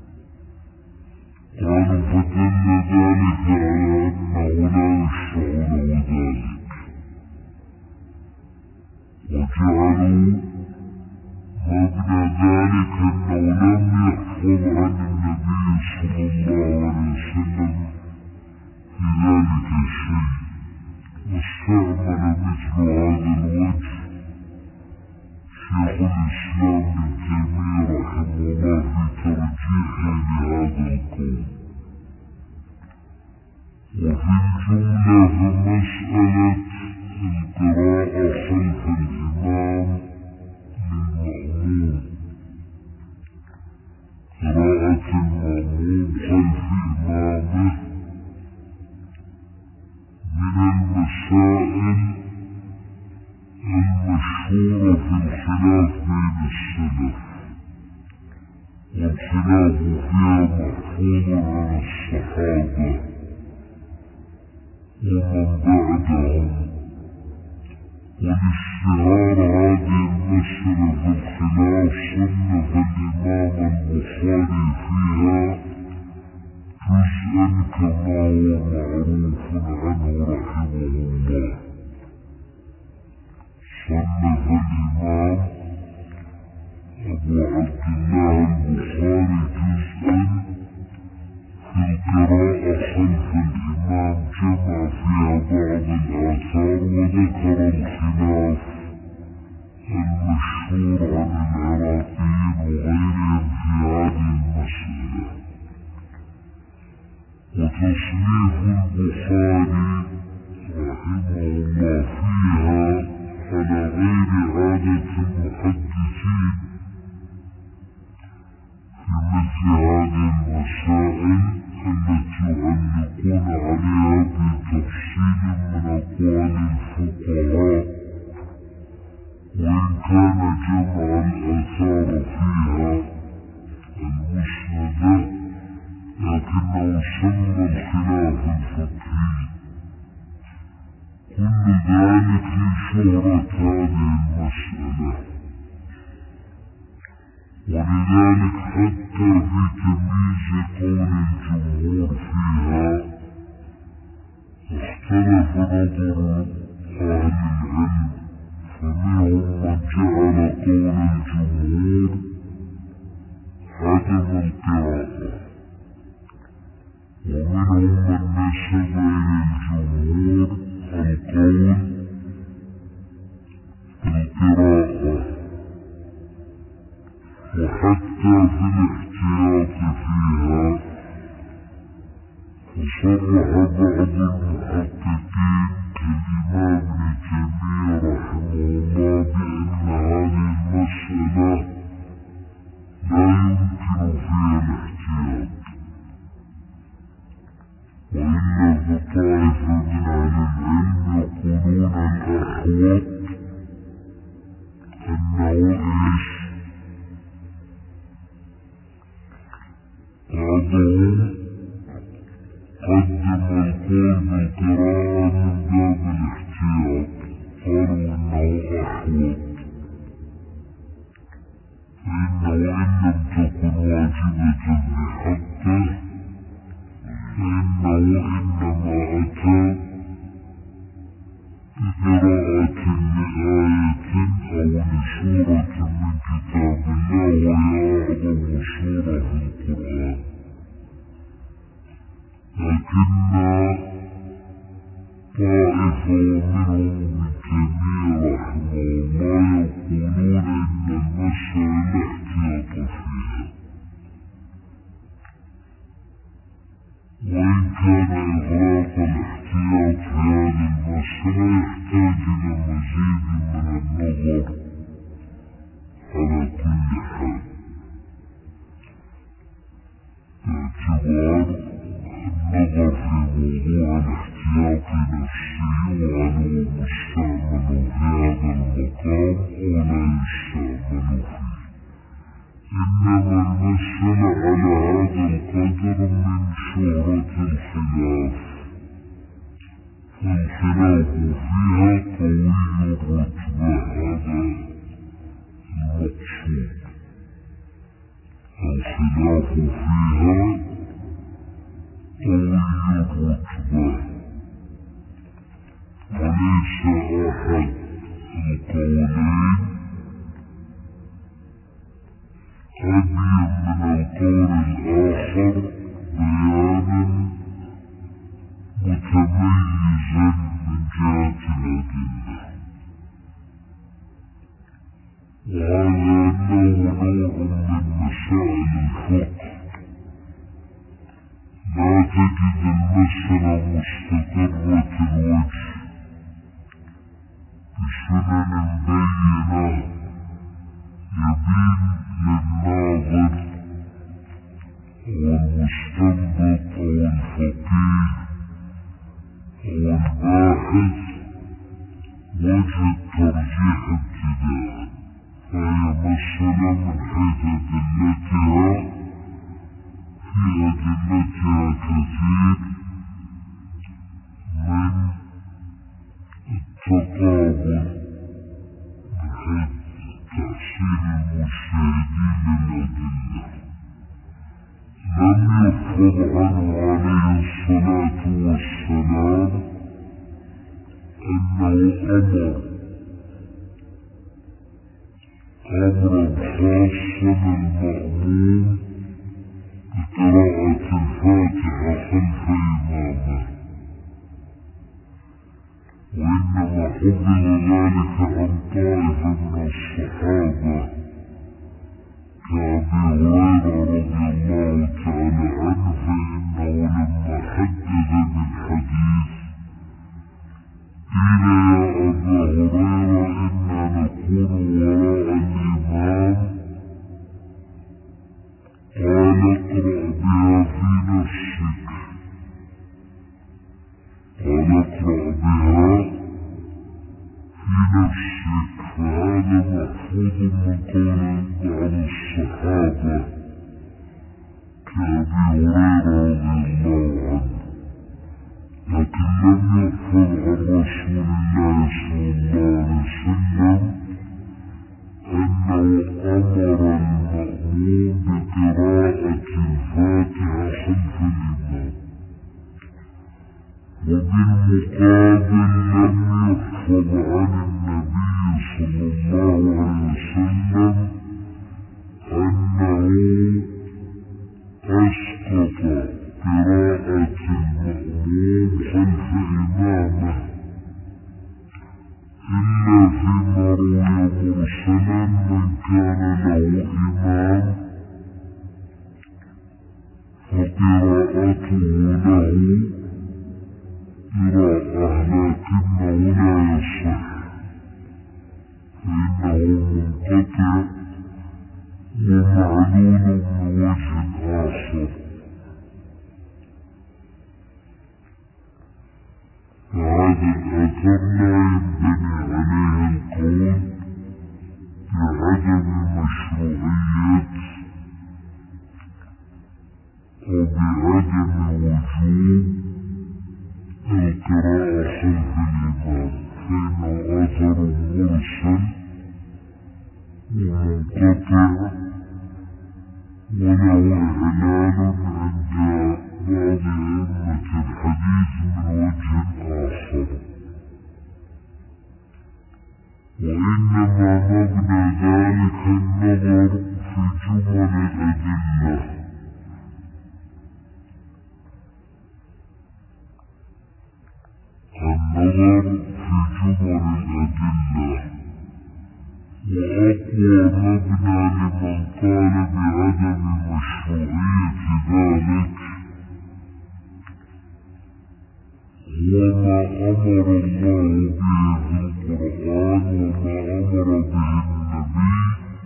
قالوا فدل ذلك على أنه لا يشرع له ذلك، وجعلوا مبنى ذلك أنه لم يحفظ عن النبي صلى الله عليه وسلم في ذلك الشيء، واستعمل مثل هذا الوجه شيخ الإسلام ابن تيمية رحمه الله في ترجيحه لهذا القول. وفي الجملة في مسألة القراءة خلف الإمام للمأموم، قراءة المأموم خلف إمامه من المسائل المشهورة في الخلاف بين السلف، والخلاف فيها محفوظ عن الصحابة ومن بعدهم، ولاشتهار هذه المسألة في الخلاف صنف الإمام البخاري فيها جزءا كما هو معروف عنه رحمه الله. صنف الإمام أبو عبد الله البخاري جزءا في القراءة خلف الإمام، جمع فيها بعض الآثار وذكر الخلاف المشهور عن العراقيين وغيرهم في هذه المسألة. وتصنيف البخاري رحمه الله فيها على غير عادة المحدثين في مثل هذه المسائل التي يعلقون عليها بتفصيل من أقوال الفقهاء، وإن كان جمع الآثار فيها المسندة لكنه سمى الخلاف الفقهي. كل ذلك لشهرة هذه المسألة، ولذلك حتى في تمييز قول الجمهور فيها اختلف نظر أهل العلم، فمنهم من جعل قول الجمهور عدم القراءة، ومنهم من نسب إلى الجمهور القول بالقراءة. وحتى في الاحتياط فيها. فصرح بعض المحققين كالإمام ابن تيمية رحمه الله بأن هذه المسألة لا يمكن فيها الاحتياط، وإلا فطائفة من أهل العلم يقولون الأحوط أنه إيش؟ بعضهم قدم القول بالقراءة من باب الاحتياط، قالوا إنه أحوط، فإنه إن لم تكن واجبة بحقه فإنه إنما أتى بقراءة لآية أو لسورة من كتاب الله، وهي أعظم سورة في القرآن. لكن طائفة ومنهم ابن تيمية رحمه الله يقولون إن المسألة لا احتياط فيها، وإن كان إغراق الاحتياط في هذه المسألة يحتاج إلى مزيد من النظر على كل حال، باعتبار النظر في موضوع الاحتياط نفسه، وهل هو مستعمل في هذا المقام أو لا يستعمل فيه. إنما المسألة على هذا القدر من شهرة الخلاف، فالخلاف فيها قوي الرتبة، هذا المقصود. الخلاف فيها قوي الرتبة، وليس أحد القولين أبين من القول الآخر بيانا متميزا من جهة الأدلة، وهذا أنه نوع من مسائل الفقه لا تجد المسألة مستقرة الوجه بسنن بينة يبين للناظر والمستنبط أو الفقيه أو الباحث وجه الترجيح ابتداء، فهي مسألة من حيث أدلتها في أدلتها كثير من التقابل من حيث تحصيل المجتهدين للأدلة. لم يحفظ عنه عليه الصلاة والسلام أنه أمر أمرا خاصا المأموم بقراءة الفاتحة خلف إمامه، وإنما حفظ ذلك عن طائفة من الصحابة كأبي هريرة رضي الله تعالى عنه، فإنه لما حدث بالحديث قيل يا أبا هريرة إنا نكون وراء الإمام، قال اقرأ بها في نفسك، قال اقرأ بها في نفسك، فهذا محفوظ من قول بعض الصحابة كأبي هريرة رضي الله عنه، لكن لم يحفظ عن رسول الله صلى الله عليه وسلم أنه أمر المأموم بقراءة الفاتحة خلف الإمام. وبالمقابل لم يحفظ عن النبي صلى الله عليه وسلم أنه أسقط قراءة المأموم خلف إمامه، إلا فيما روي مرسلا، من كان له إمام قراءته له قراءة لكنه لا يصح، فإنه منقطع ومعلول من وجه آخر. فهذا الأثر لا ينبني عليه القول بعدم مشروعية أو بعدم وجوب القراءة خلف الإمام، فإنه أثر مرسل ومنقطع وله إعلان عند بعض أئمة الحديث من وجه آخر. وإنما مبنى ذلك النظر في جمل الأدلة، النظر في جمل الأدلة. وأقوى مبنى لمن قال بعدم مشروعية ذلك هو ما أمر الله به في القرآن وما أمر به النبي،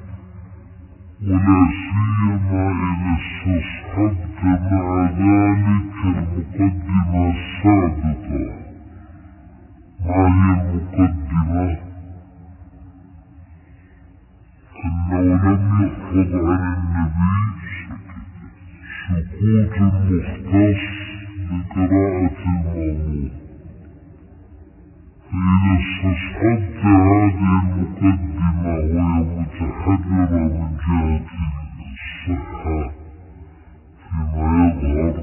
ولا سيما إذا استصحبت مع ذلك المقدمة السابقة. ما هي المقدمة؟ أنه لم يحفظ عن النبي سكوت مختص بقراءة المأمور، فإذا استصحبت هذه المقدمة وهي متحررة من جهة الصحة فيما يظهر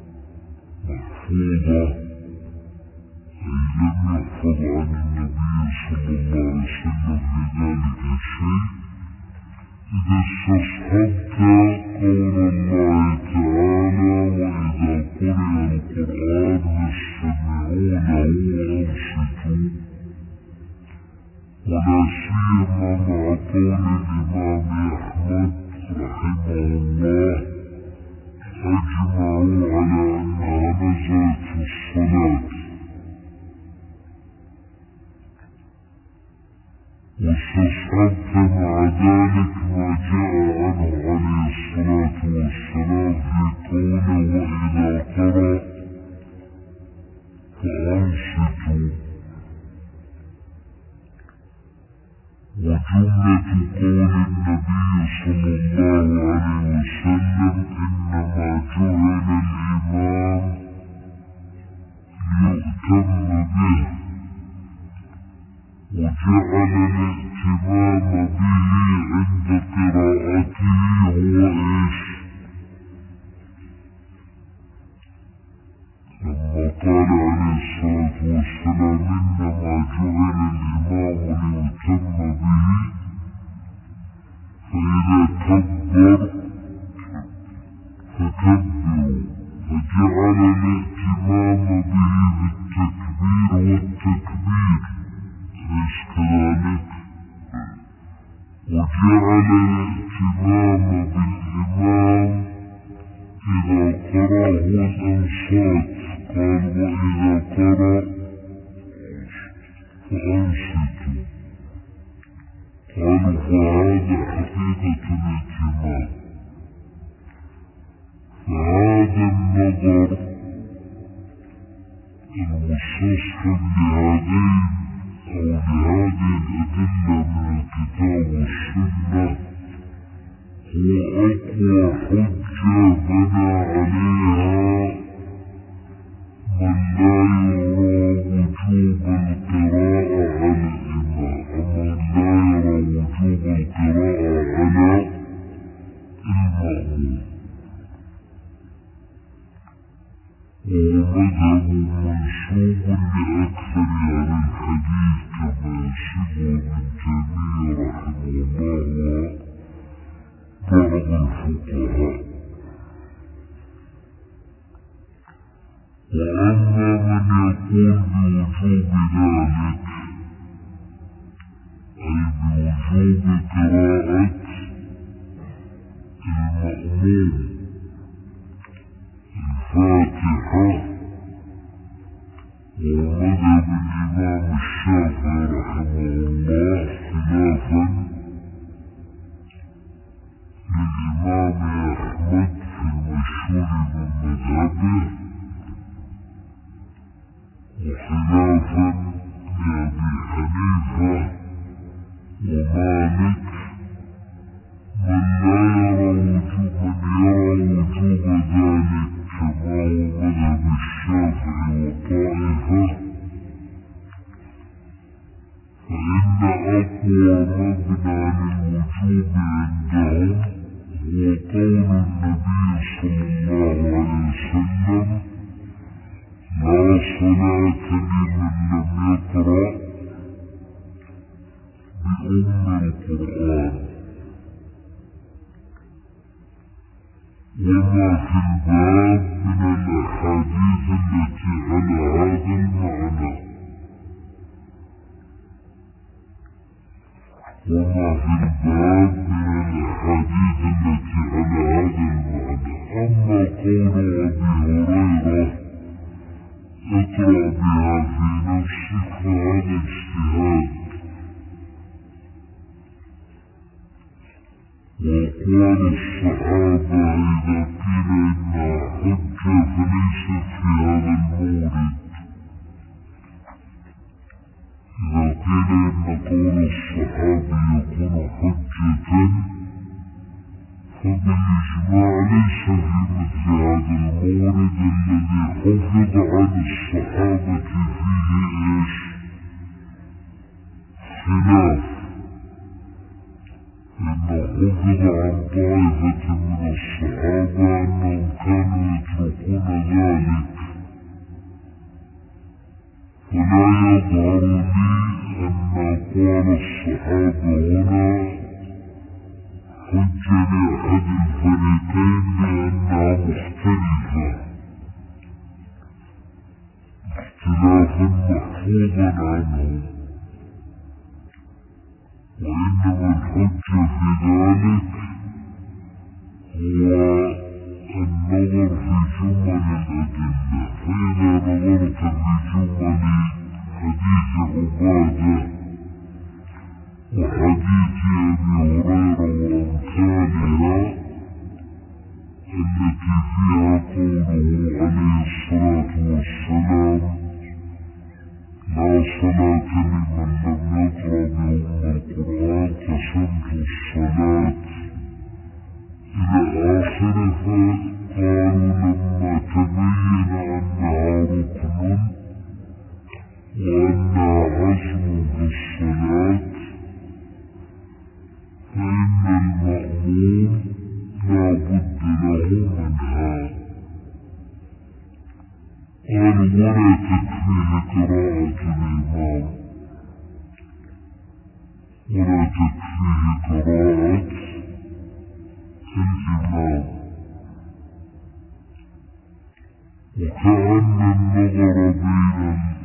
محفوظة، أي لم يحفظ عن النبي صلى الله عليه وسلم في ذلك الشيء، إذا استصحبت قول الله تعالى وإذا قرئ القرآن فاستمعوا له وأنصتوا، ولا سيما مع قول الإمام أحمد رحمه الله أجمعوا على أنها نزلت في الصلاة. واستصحبت مع ذلك ما جاء عنه عليه الصلاة والسلام في قوله وإذا قرأ فأنصتوا. وجملة قول النبي صلى الله عليه وسلم إنما جعل الإمام ليؤتم به، وجعل الاهتمام به عند قراءته هو ايش؟ لما قال عليه الصلاة والسلام انما جعل الامام ليتم به، فاذا كبر فكبروا، فجعل الاهتمام به بالتكبير والتكبير ليس كذلك، وجعل الاهتمام بالإمام إذا قرأ هو الأنصات، قال وإذا قرأ فأنصتوا، قالوا فهذا حقيقة الاهتمام. فهذا النظر المستصحب لهذين أو لهذه الأدلة من الكتاب والسنة هو أقوى حجة بنى عليها من لا يرى وجوب القراءة على الإمام، من لا يرى وجوب القراءة على المأموم، وهو مذهب منسوب لأكثر أهل الحديث كما يشير ابن تيمية رحمه الله وبعض الفقهاء. وأما من يقول بوجوب ذلك أي بوجوب قراءة المأموم الفاتحة ومذهب الإمام الشافعي رحمه الله خلافا للإمام أحمد في المشهور من مذهبه وخلافا لأبي حنيفة ومالك من لا يرى وجوب من يرى وجوب ذلك كما هو مذهب الشافعي وطائفة فإن أقوى مبنى للوجوب عندهم هو قول النبي صلى الله عليه وسلم لا صلاة لمن لم يقرأ بأم القرآن. وما في الباب من الأحاديث التي على هذا المعنى وما في الباب من الأحاديث التي على هذا المعنى. أما قول أبي هريرة اقرأ بها في نفسك فهذا اجتهاد، وأقوال الصحابة إذا قيل إنها حجة فليست في هذا المورد. إذا قيل إن قول الصحابة يكون حجة فبالإجماع ليس في مثل هذا المورد الذي حفظ عن الصحابة فيه إيش؟ خلاف، لأنه حفظ عن طائفة من الصحابة أنهم كانوا يتركون ذلك، فلا يظهر لي أن أقوال الصحابة هنا حجة لأحد الفريقين لأنها مختلفة اختلافا محفوظا عنهم، وإنما الحجة في ذلك هو النظر في جمل الأدلة. فإذا نظرت في جمل حديث عبادة وحديث أبي هريرة وأمثالها التي فيها قوله عليه الصلاة والسلام لا صلاة لمن لم يقرأ بأم القرآن قسمت الصلاة إلى آخره، فقالوا لما تبين أنها ركن وأنها عزم في الصلاة فإن المأموم لا بد له منها. قالوا ولا تكفيه قراءة الإمام ولا تكفيه قراءة الإمام، وكأن النظر بين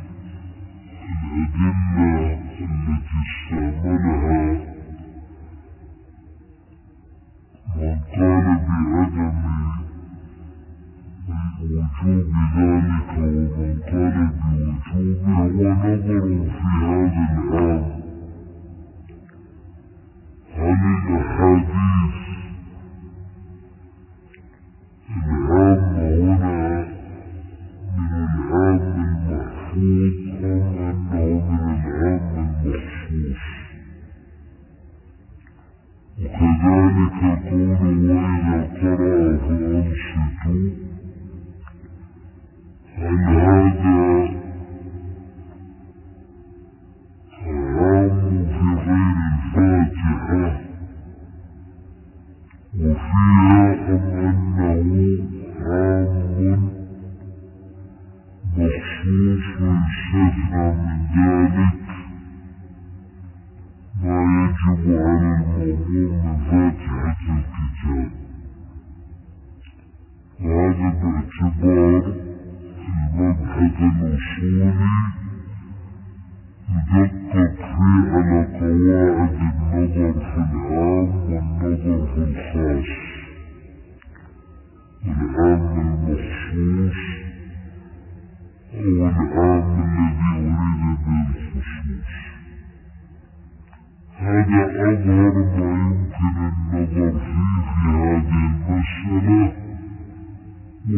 الأدلة التي استعملها من قال بعدم وجوب ذلك ومن قال بوجوبه ونظر في هذا العام. هل الأحاديث العامة هنا من العام المحفوظ أم أنه من العام المخصوص؟ وكذلك قوله وإذا قرأ فأنصتوا، هل هذا عام في غير الفاتحة وفيها أم أنه عام مخصوص ويستثنى من ذلك ما يجب على المأموم من فاتحة الكتاب؟ وهذا باعتبار المبحث الأصولي يدقق فيه على قواعد النظر في العام والنظر في الخاص. العام المخصوص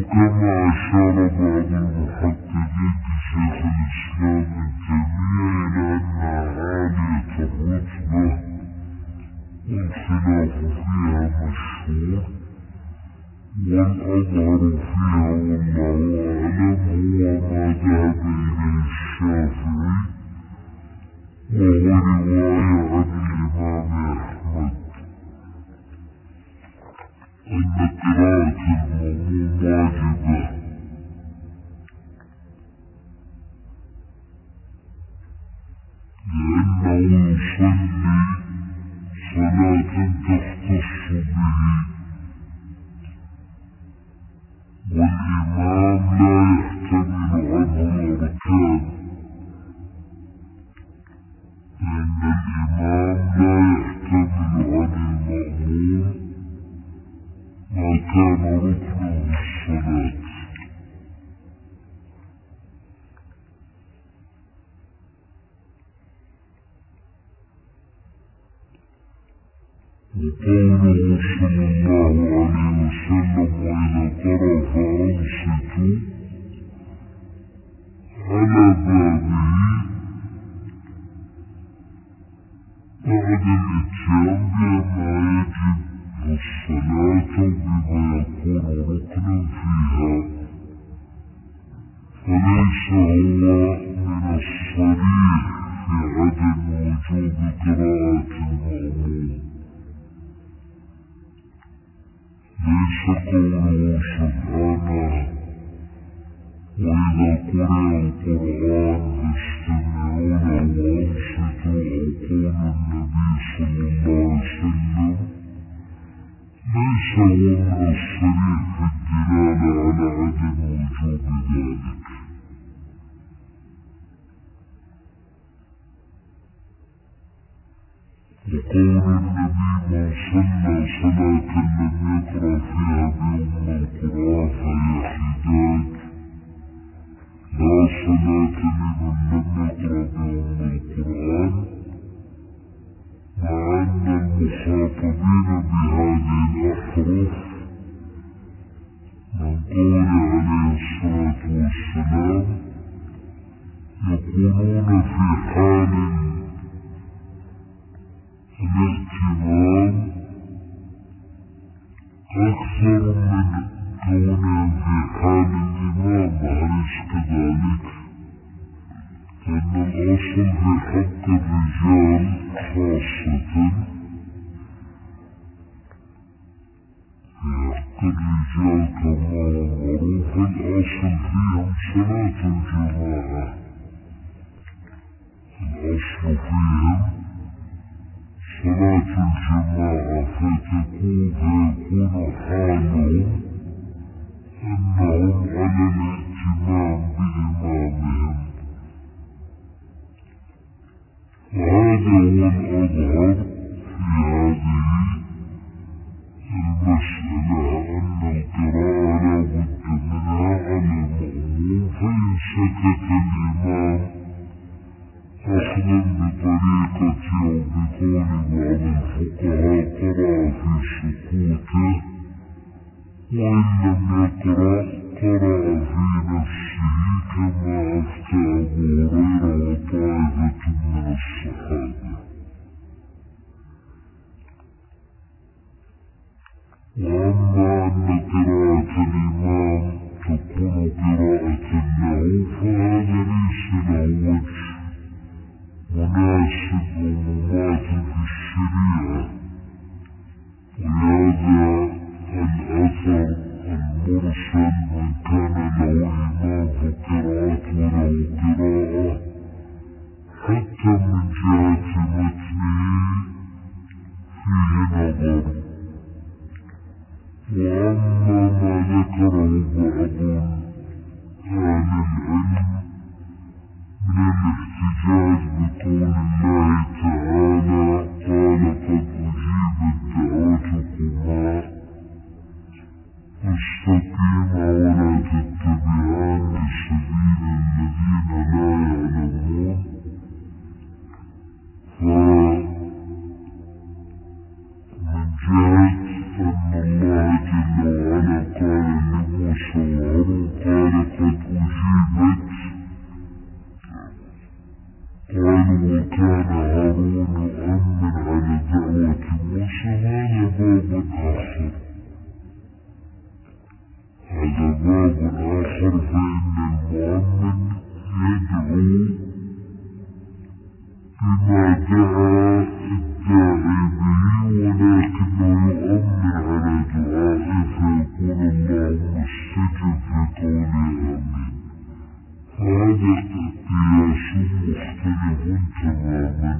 وكما أشار بعض المحققين كشيخ الإسلام ابن تيمية إلى أنها عالية الرتبة والخلاف فيها مشهور، والأظهر فيها والله أعلم هو ما ذهب إليه الشافعي، وهو رواية عن الإمام أحمد أن قراءة المأموم واجبة، لأنه يصلي صلاة تختص به، والإمام لا يحتمل عنه الأركان، لأن الإمام لا يحتمل عن المأموم ما كان ركنا في الصلاة. وقوله صلى الله عليه وسلم وإذا قرأ فأنصتوا على بابه بعد الإتيان بما يجب في الصلاة بما يكون ركنا فيها، فليس هو من الصريح في عدم وجوب قراءة المأموم، ليس قوله سبحانه وإذا قرئ القرآن فاستمعوا له وأنصتوا، أو قول النبي صلى الله عليه وسلم ليس هو من الصريح في الدلالة على عدم وجوب ذلك. وقول النبي من صلى صلاة لم يقرأ فيها بأم القرآن فهي حجاج، لا صلاة لمن لم يقرأ بأم القرآن، مع أن المخاطبين بهذه الأحرف من قول عليه الصلاة والسلام يكونون في حال الاهتمام أكثر من كونهم في حال الإمام، أليس كذلك؟ لأن الأصل في حق الرجال خاصة، في حق الرجال كما هو معروف الأصل فيهم صلاة الجماعة، الأصل فيهم صلاة الجماعة، فتكون فيكون حالهم أنهم على الاهتمام بإمامهم، وهذا هو الأظهر في هذه المسألة، أن القراءة لا بد منها على المأموم، فإن سكت الإمام أخذا بطريقة أو بقول بعض الفقهاء قرأ في سكوته، وإن لم يقرأ قرأ في نفسه كما أفتى أبو هريرة وطائفة من الصحابة. وأما أن قراءة الإمام تكون قراءة له فهذا ليس له وجه مناسب ومماثل في الشريعة، ولهذا الأثر المرسل من كان له إمام فقراءته له قراءة حتى من جهة متنه فيه نظر. وأما ما ذكره بعض أهل العلم من الاحتجاج بقول الله تعالى قال قد أجيبت دعوتكما فاستقيما ولا تتبعان سبيل الذين لا يعلمون، فمن جهة أن الله جل وعلا قال لموسى قد أجيبت. قالوا وكان هارون يؤمن على دعوة موسى. هذا باب آخر هذا باب آخر فإن المؤمن يدعو بما دعا الداعي به، ولكنه يؤمن على دعائه فيقول اللهم استجب بقوله آمين. هذا قياس مختلف تماما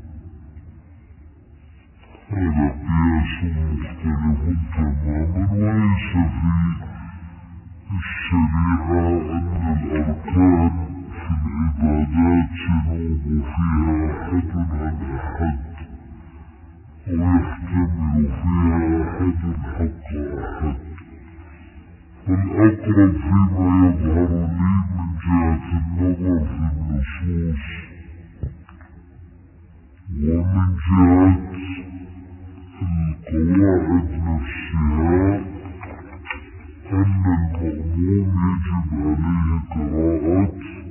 هذا قياس مختلف تماما وليس في الشريعة أن الأركان في العبادات ينوب فيها أحد عن أحد أو يحتمل فيها أحد حق أحد. فالأقرب فيما يظهر لي من جهة النظر في النصوص ومن جهة القواعد نفسها أن المأموم يجب عليه قراءة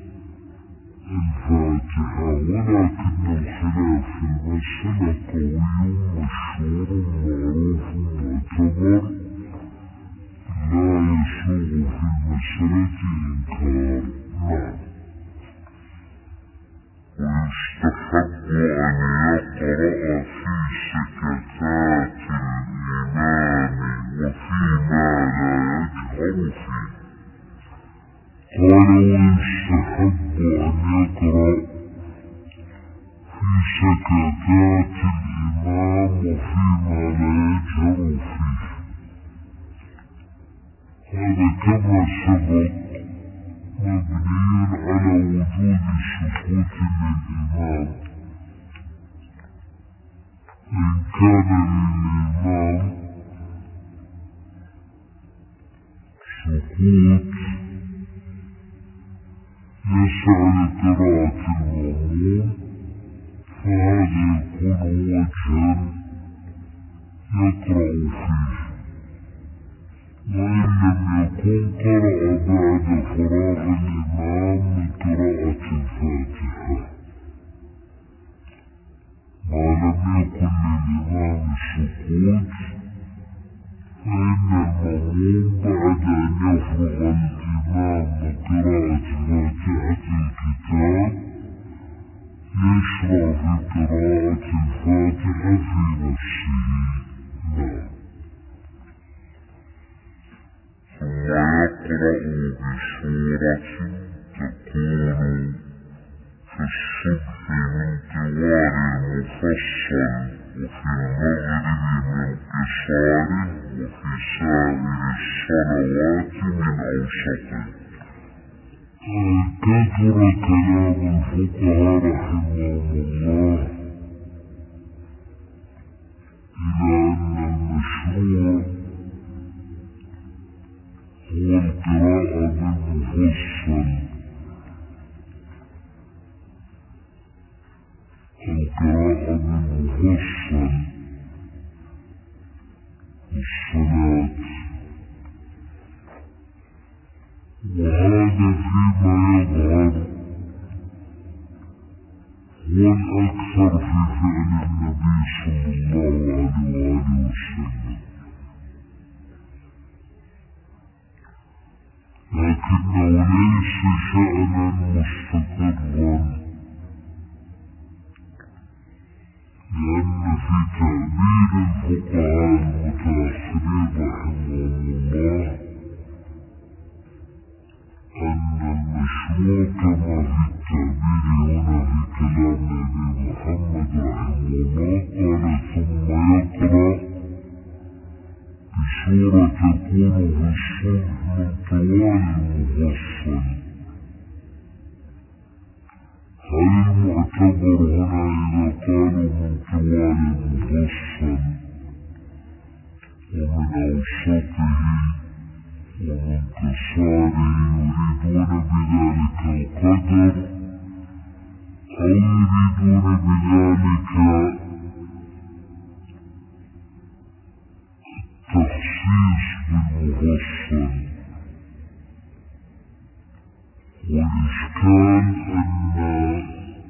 الفاتحة، ولكن الخلاف في المسألة قوي مشهور معروف معتبر لا يسوغ في المسألة إنكار. نعم. ويستحب أن يقرأ في سكتات الإمام وفيما لا يجهر فيه. قال ويستحب أن يقرأ في سكتات الإمام وفيما لا يجهر فيه. هذا كما سبق مبني على وجود سكوت للإمام. إن كان للإمام سكوت يسعى لقراءة المأموم فهذا يكون وجها يقرأ فيه، وإن لم يكن قرأ بعد فراغ الإمام من قراءة الفاتحة. ما لم يكن للإمام السكوت فإن المأموم بعد أن يفرغ الإمام من قراءة فاتحة الكتاب يشرع في قراءة الفاتحة في نفسه. نعم. ثم يقرأ بسورة تكون في الصبح من طوال المفصل وفي المغرب من قصاره وفي سائر الصلوات من أوسطه. كثر كلام الفقهاء رحمهم الله إلى أن المشروع هو القراءة بالمفصل القراءة بالمفصل في الصلاة، وهذا فيما يظهر هو الأكثر في فعل النبي صلى الله عليه وآله وسلم، لكنه ليس شأنا مستقرا، لأن في تعبير الفقهاء المتأخرين رحمهم الله أن المشروع كما في التعبير هنا في كلام أبي محمد رحمه الله قال ثم يقرأ بسورة تكون في الصبح من طوال المفصل. هل المعتبر هنا إذا قالوا من طوال المفصل ومن أوسطه ومن قصاره يريدون بذلك القدر أو يريدون بذلك التخصيص بالمفصل؟ الإشكال أن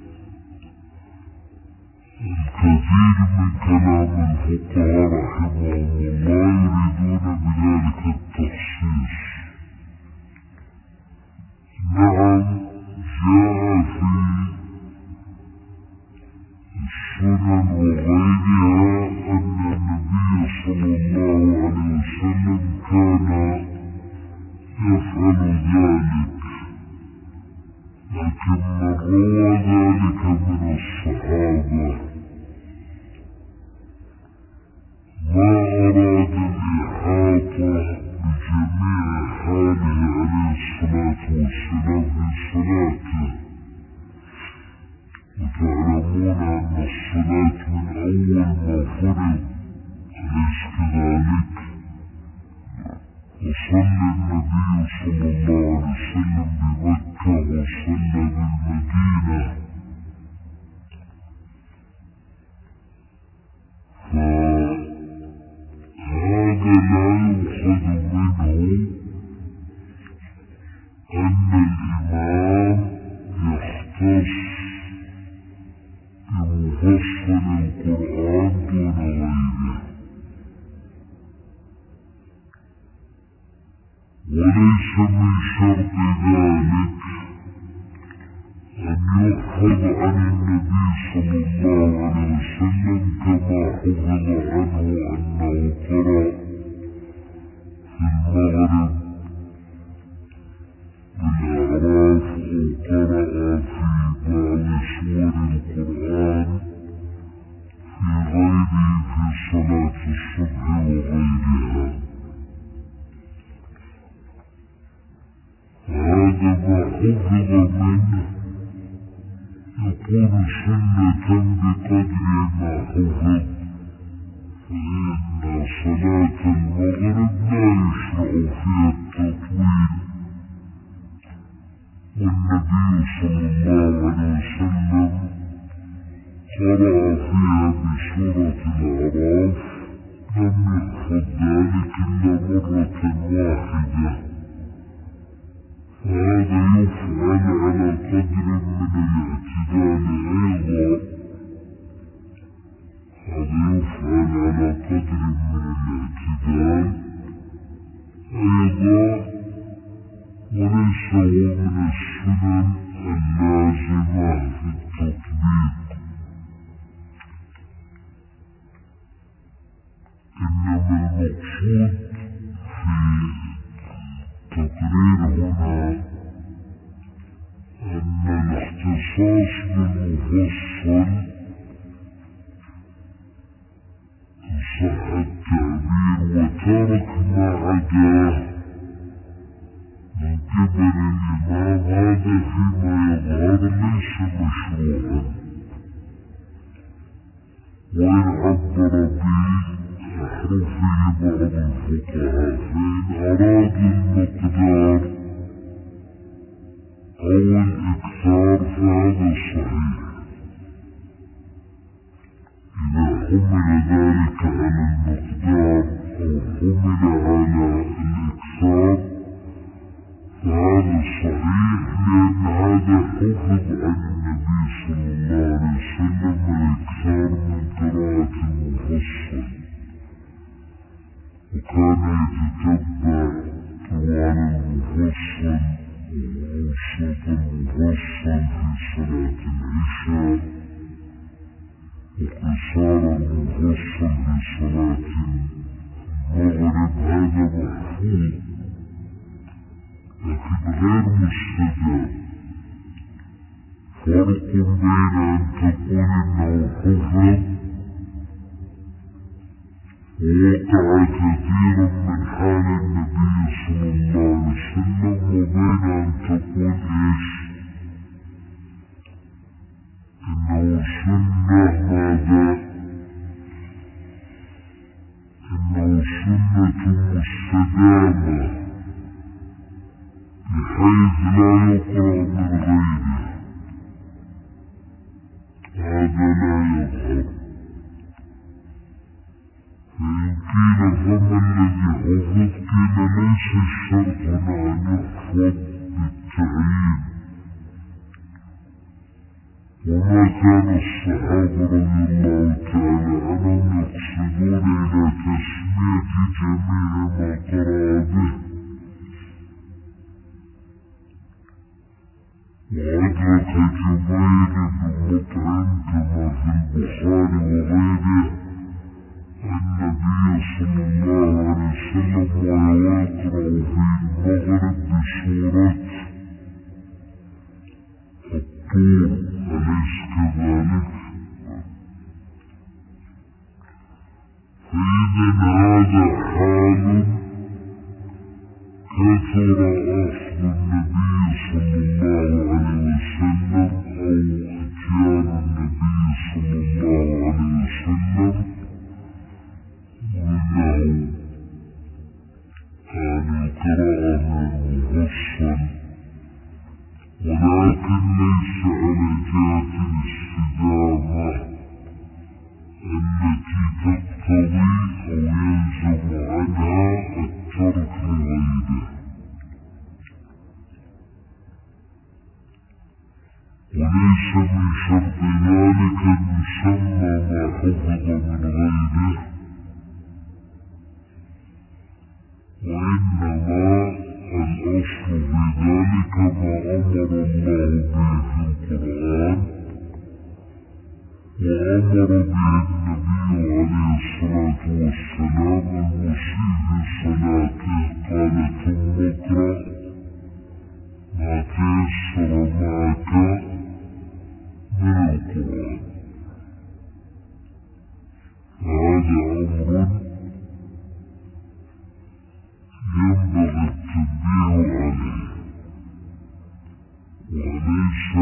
الكثير من كلام الفقهاء رحمهم الله يريدون بذلك التخصيص. نعم، جاء في السنن وغيرها أن النبي صلى الله عليه وسلم كان يفعل ذلك، لكن من روى ذلك من الصحابة ما أراد الإحاطة بجميع حاله عليه الصلاة والسلام في صلاته. وتعلمون أن الصلاة من أول ما فرض أليس كذلك؟ وصلى النبي صلى الله عليه وسلم بمكة وصلى بالمدينة، فهذا لا يؤخذ منه أن الإمام يختص بمفصل القرآن دون غيره. وليس من شرط ذلك أن يحفظ عن النبي صلى الله عليه وسلم كما حفظ عنه أنه قرأ في المغرب بالأعراف أو قرأ في بعض سور القرآن في غيره في صلاة الصبح وغيرها. هذا ما حفظ منه يكون سنة بقدر ما حفظ، فإن صلاة المغرب لا يشرع فيها التطويل، والنبي صلى الله عليه وسلم قرأ فيها بسورة الأعراف لم يحفظ ذلك إلا مرة واحدة. وهذا يفعل على قدر من الاعتدال أيضا، هذا يفعل على قدر من الاعتدال أيضا، وليس هو من السنن اللازمة في التطبيق، إنما المقصود في التقرير هنا أن الاختصاص بالمفصل إن صح التعبير وترك ما عداه من قبل الإمام هذا فيما يظهر ليس مشروعا، وإن عبر به أحرفه بعض الفقهاء فإن أرادوا المقدار أو الإكثار فهذا صحيح. إذا حمل ذلك على المقدار أو حمل على الإكثار فهذا صحيح، لأن هذا حفظ عن النبي صلى الله عليه وسلم الإكثار من قراءة المفصل، وكان يتتبع طوال المفصل وأوسط المفصل في صلاة العشاء وقصار المفصل في صلاة المغرب. هذا محفوظ لكن غير مستجاب. فرق بين أن تقول إنه حفظ ووقع كثير من حال النبي صلى الله عليه وسلم، وبين أن تقول إيش إنه سنة ماذا إنه سنة مستدامة بحيث لا يقرأ من غيره، هذا لا يظهر. فإن قيل فما الذي حفظ؟ قيل ليس الشرط أن يحفظ بالتعيين، كان الصحابة رضي الله تعالى عنهم يقصدون إلى تسمية جميع ما قرأ به، وأدرك جبير بن مطعم كما في البخاري وغيره النبي صلى الله عليه وسلم ويقرأ في المغرب بسورة الطور، أليس كذلك؟ فإذا هذا حال كثر أخذ النبي صلى الله عليه وسلم أو أتيان النبي صلى الله عليه وسلم منه أن يقرأ من المفصل، ولكن ليس على جهة الاستدامة التي تقتضي أو يلزم عنها الترك لغيره، وليس من شرط ذلك أن يسمى ما حفظ من غيره، وإنما الأصل في ذلك ما أمر الله به في القرآن وأمر به النبي عليه الصلاة والسلام المسيء في صلاته، قال ثم اقرأ ما تيسر معك من القرآن. هذا أمر ينبغي التنبيه عليه، وليس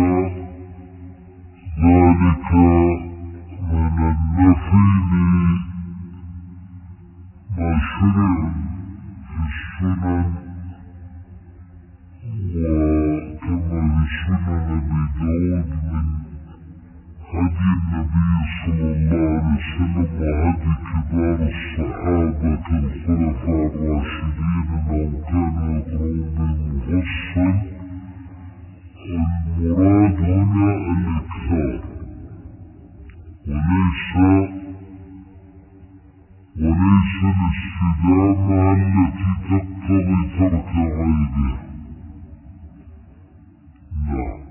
ذلك من النفي ما شرع في السنن، وكما في سنن أبي داود من هدي النبي صلى الله عليه وسلم وهدي كبار الصحابة كالخلفاء الراشدين أنهم كانوا يقرؤون بالمفصل. المراد هنا الإكثار، وليس وليس الاستدامة التي تقتضي ترك غيره. نعم.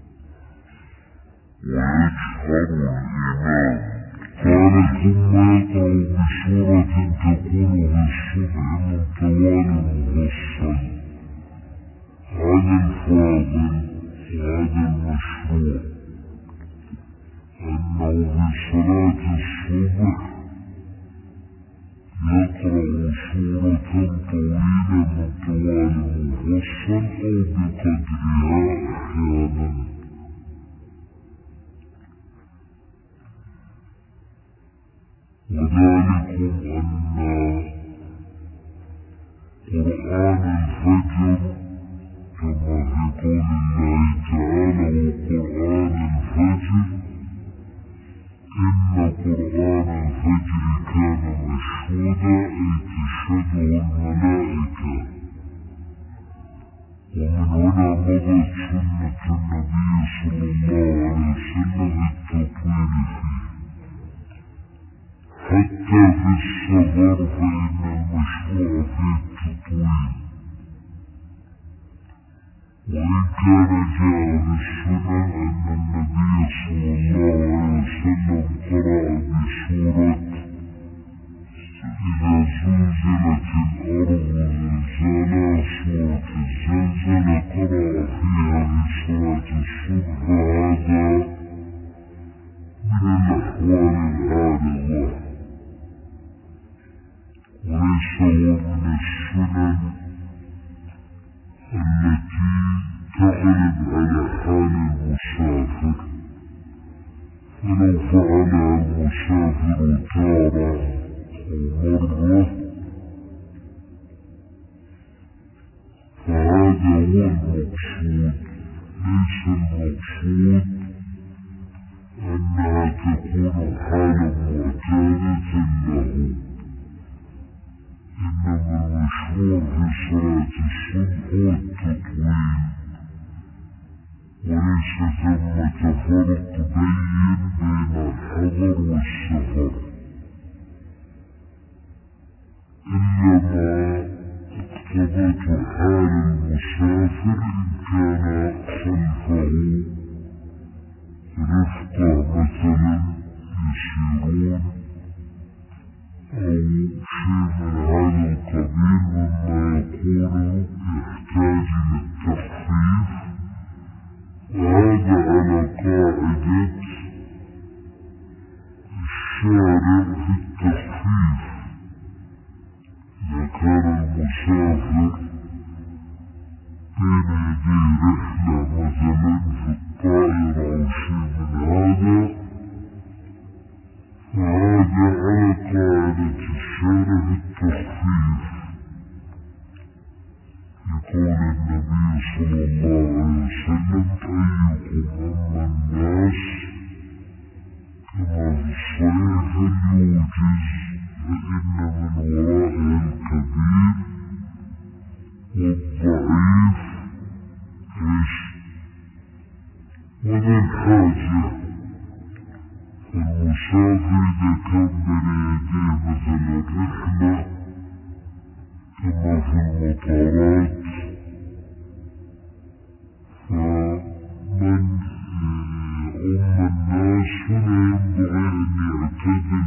ويجهر الإمام، قال ثم يقرأ بسورة تكون في الصبح من طوال المفصل. هذا الفاضل وهذا المشروع أنه في صلاة الصبح يقرأ سورة طويلة من طوال المفصل أو بقدرها أحيانا. وذلكم أن قرآن الفجر كما في قول الله تعالى وقرآن الفجر إن قرآن الفجر كان مشهودا أي تشهده الملائكة. ومن هنا مضت سنة النبي صلى الله عليه وسلم التطويل فيه، حتى في السفر فإن المشروع فيه التطويل، وإن كان جاء في السنن أن النبي صلى الله عليه وسلم قرأ بسورة إذا زلزلت الأرض زلزالها سورة الزلزلة قرأ فيها في صلاة الصبح، فهذا من الأحوال العارضة وليس هو من السنن التي تغلب على حال المسافر، فلو فعلها المسافر تارة أو مرة فهذا هو المقصود، ليس المقصود أنها تكون حالا معتادة له، إنما المشروع في صلاة الصبح هو التطويل، وليس ثمة فرق بين بين يديه رحلة مثلا في الطائرة أو شيء من هذا، فهذا على قاعدة الشارع التخفيف، يقول النبي صلى الله عليه وسلم: أيكم أما الناس كما في الصحيح فليوجز، فإن من ورائه الكبير والضعيف ايش وذا الحاجة. فالمسافر إذا كان بين يديه مثل الرحلة كما في المطارات، فمن أم الناس هنا ينبغي أن يعتدل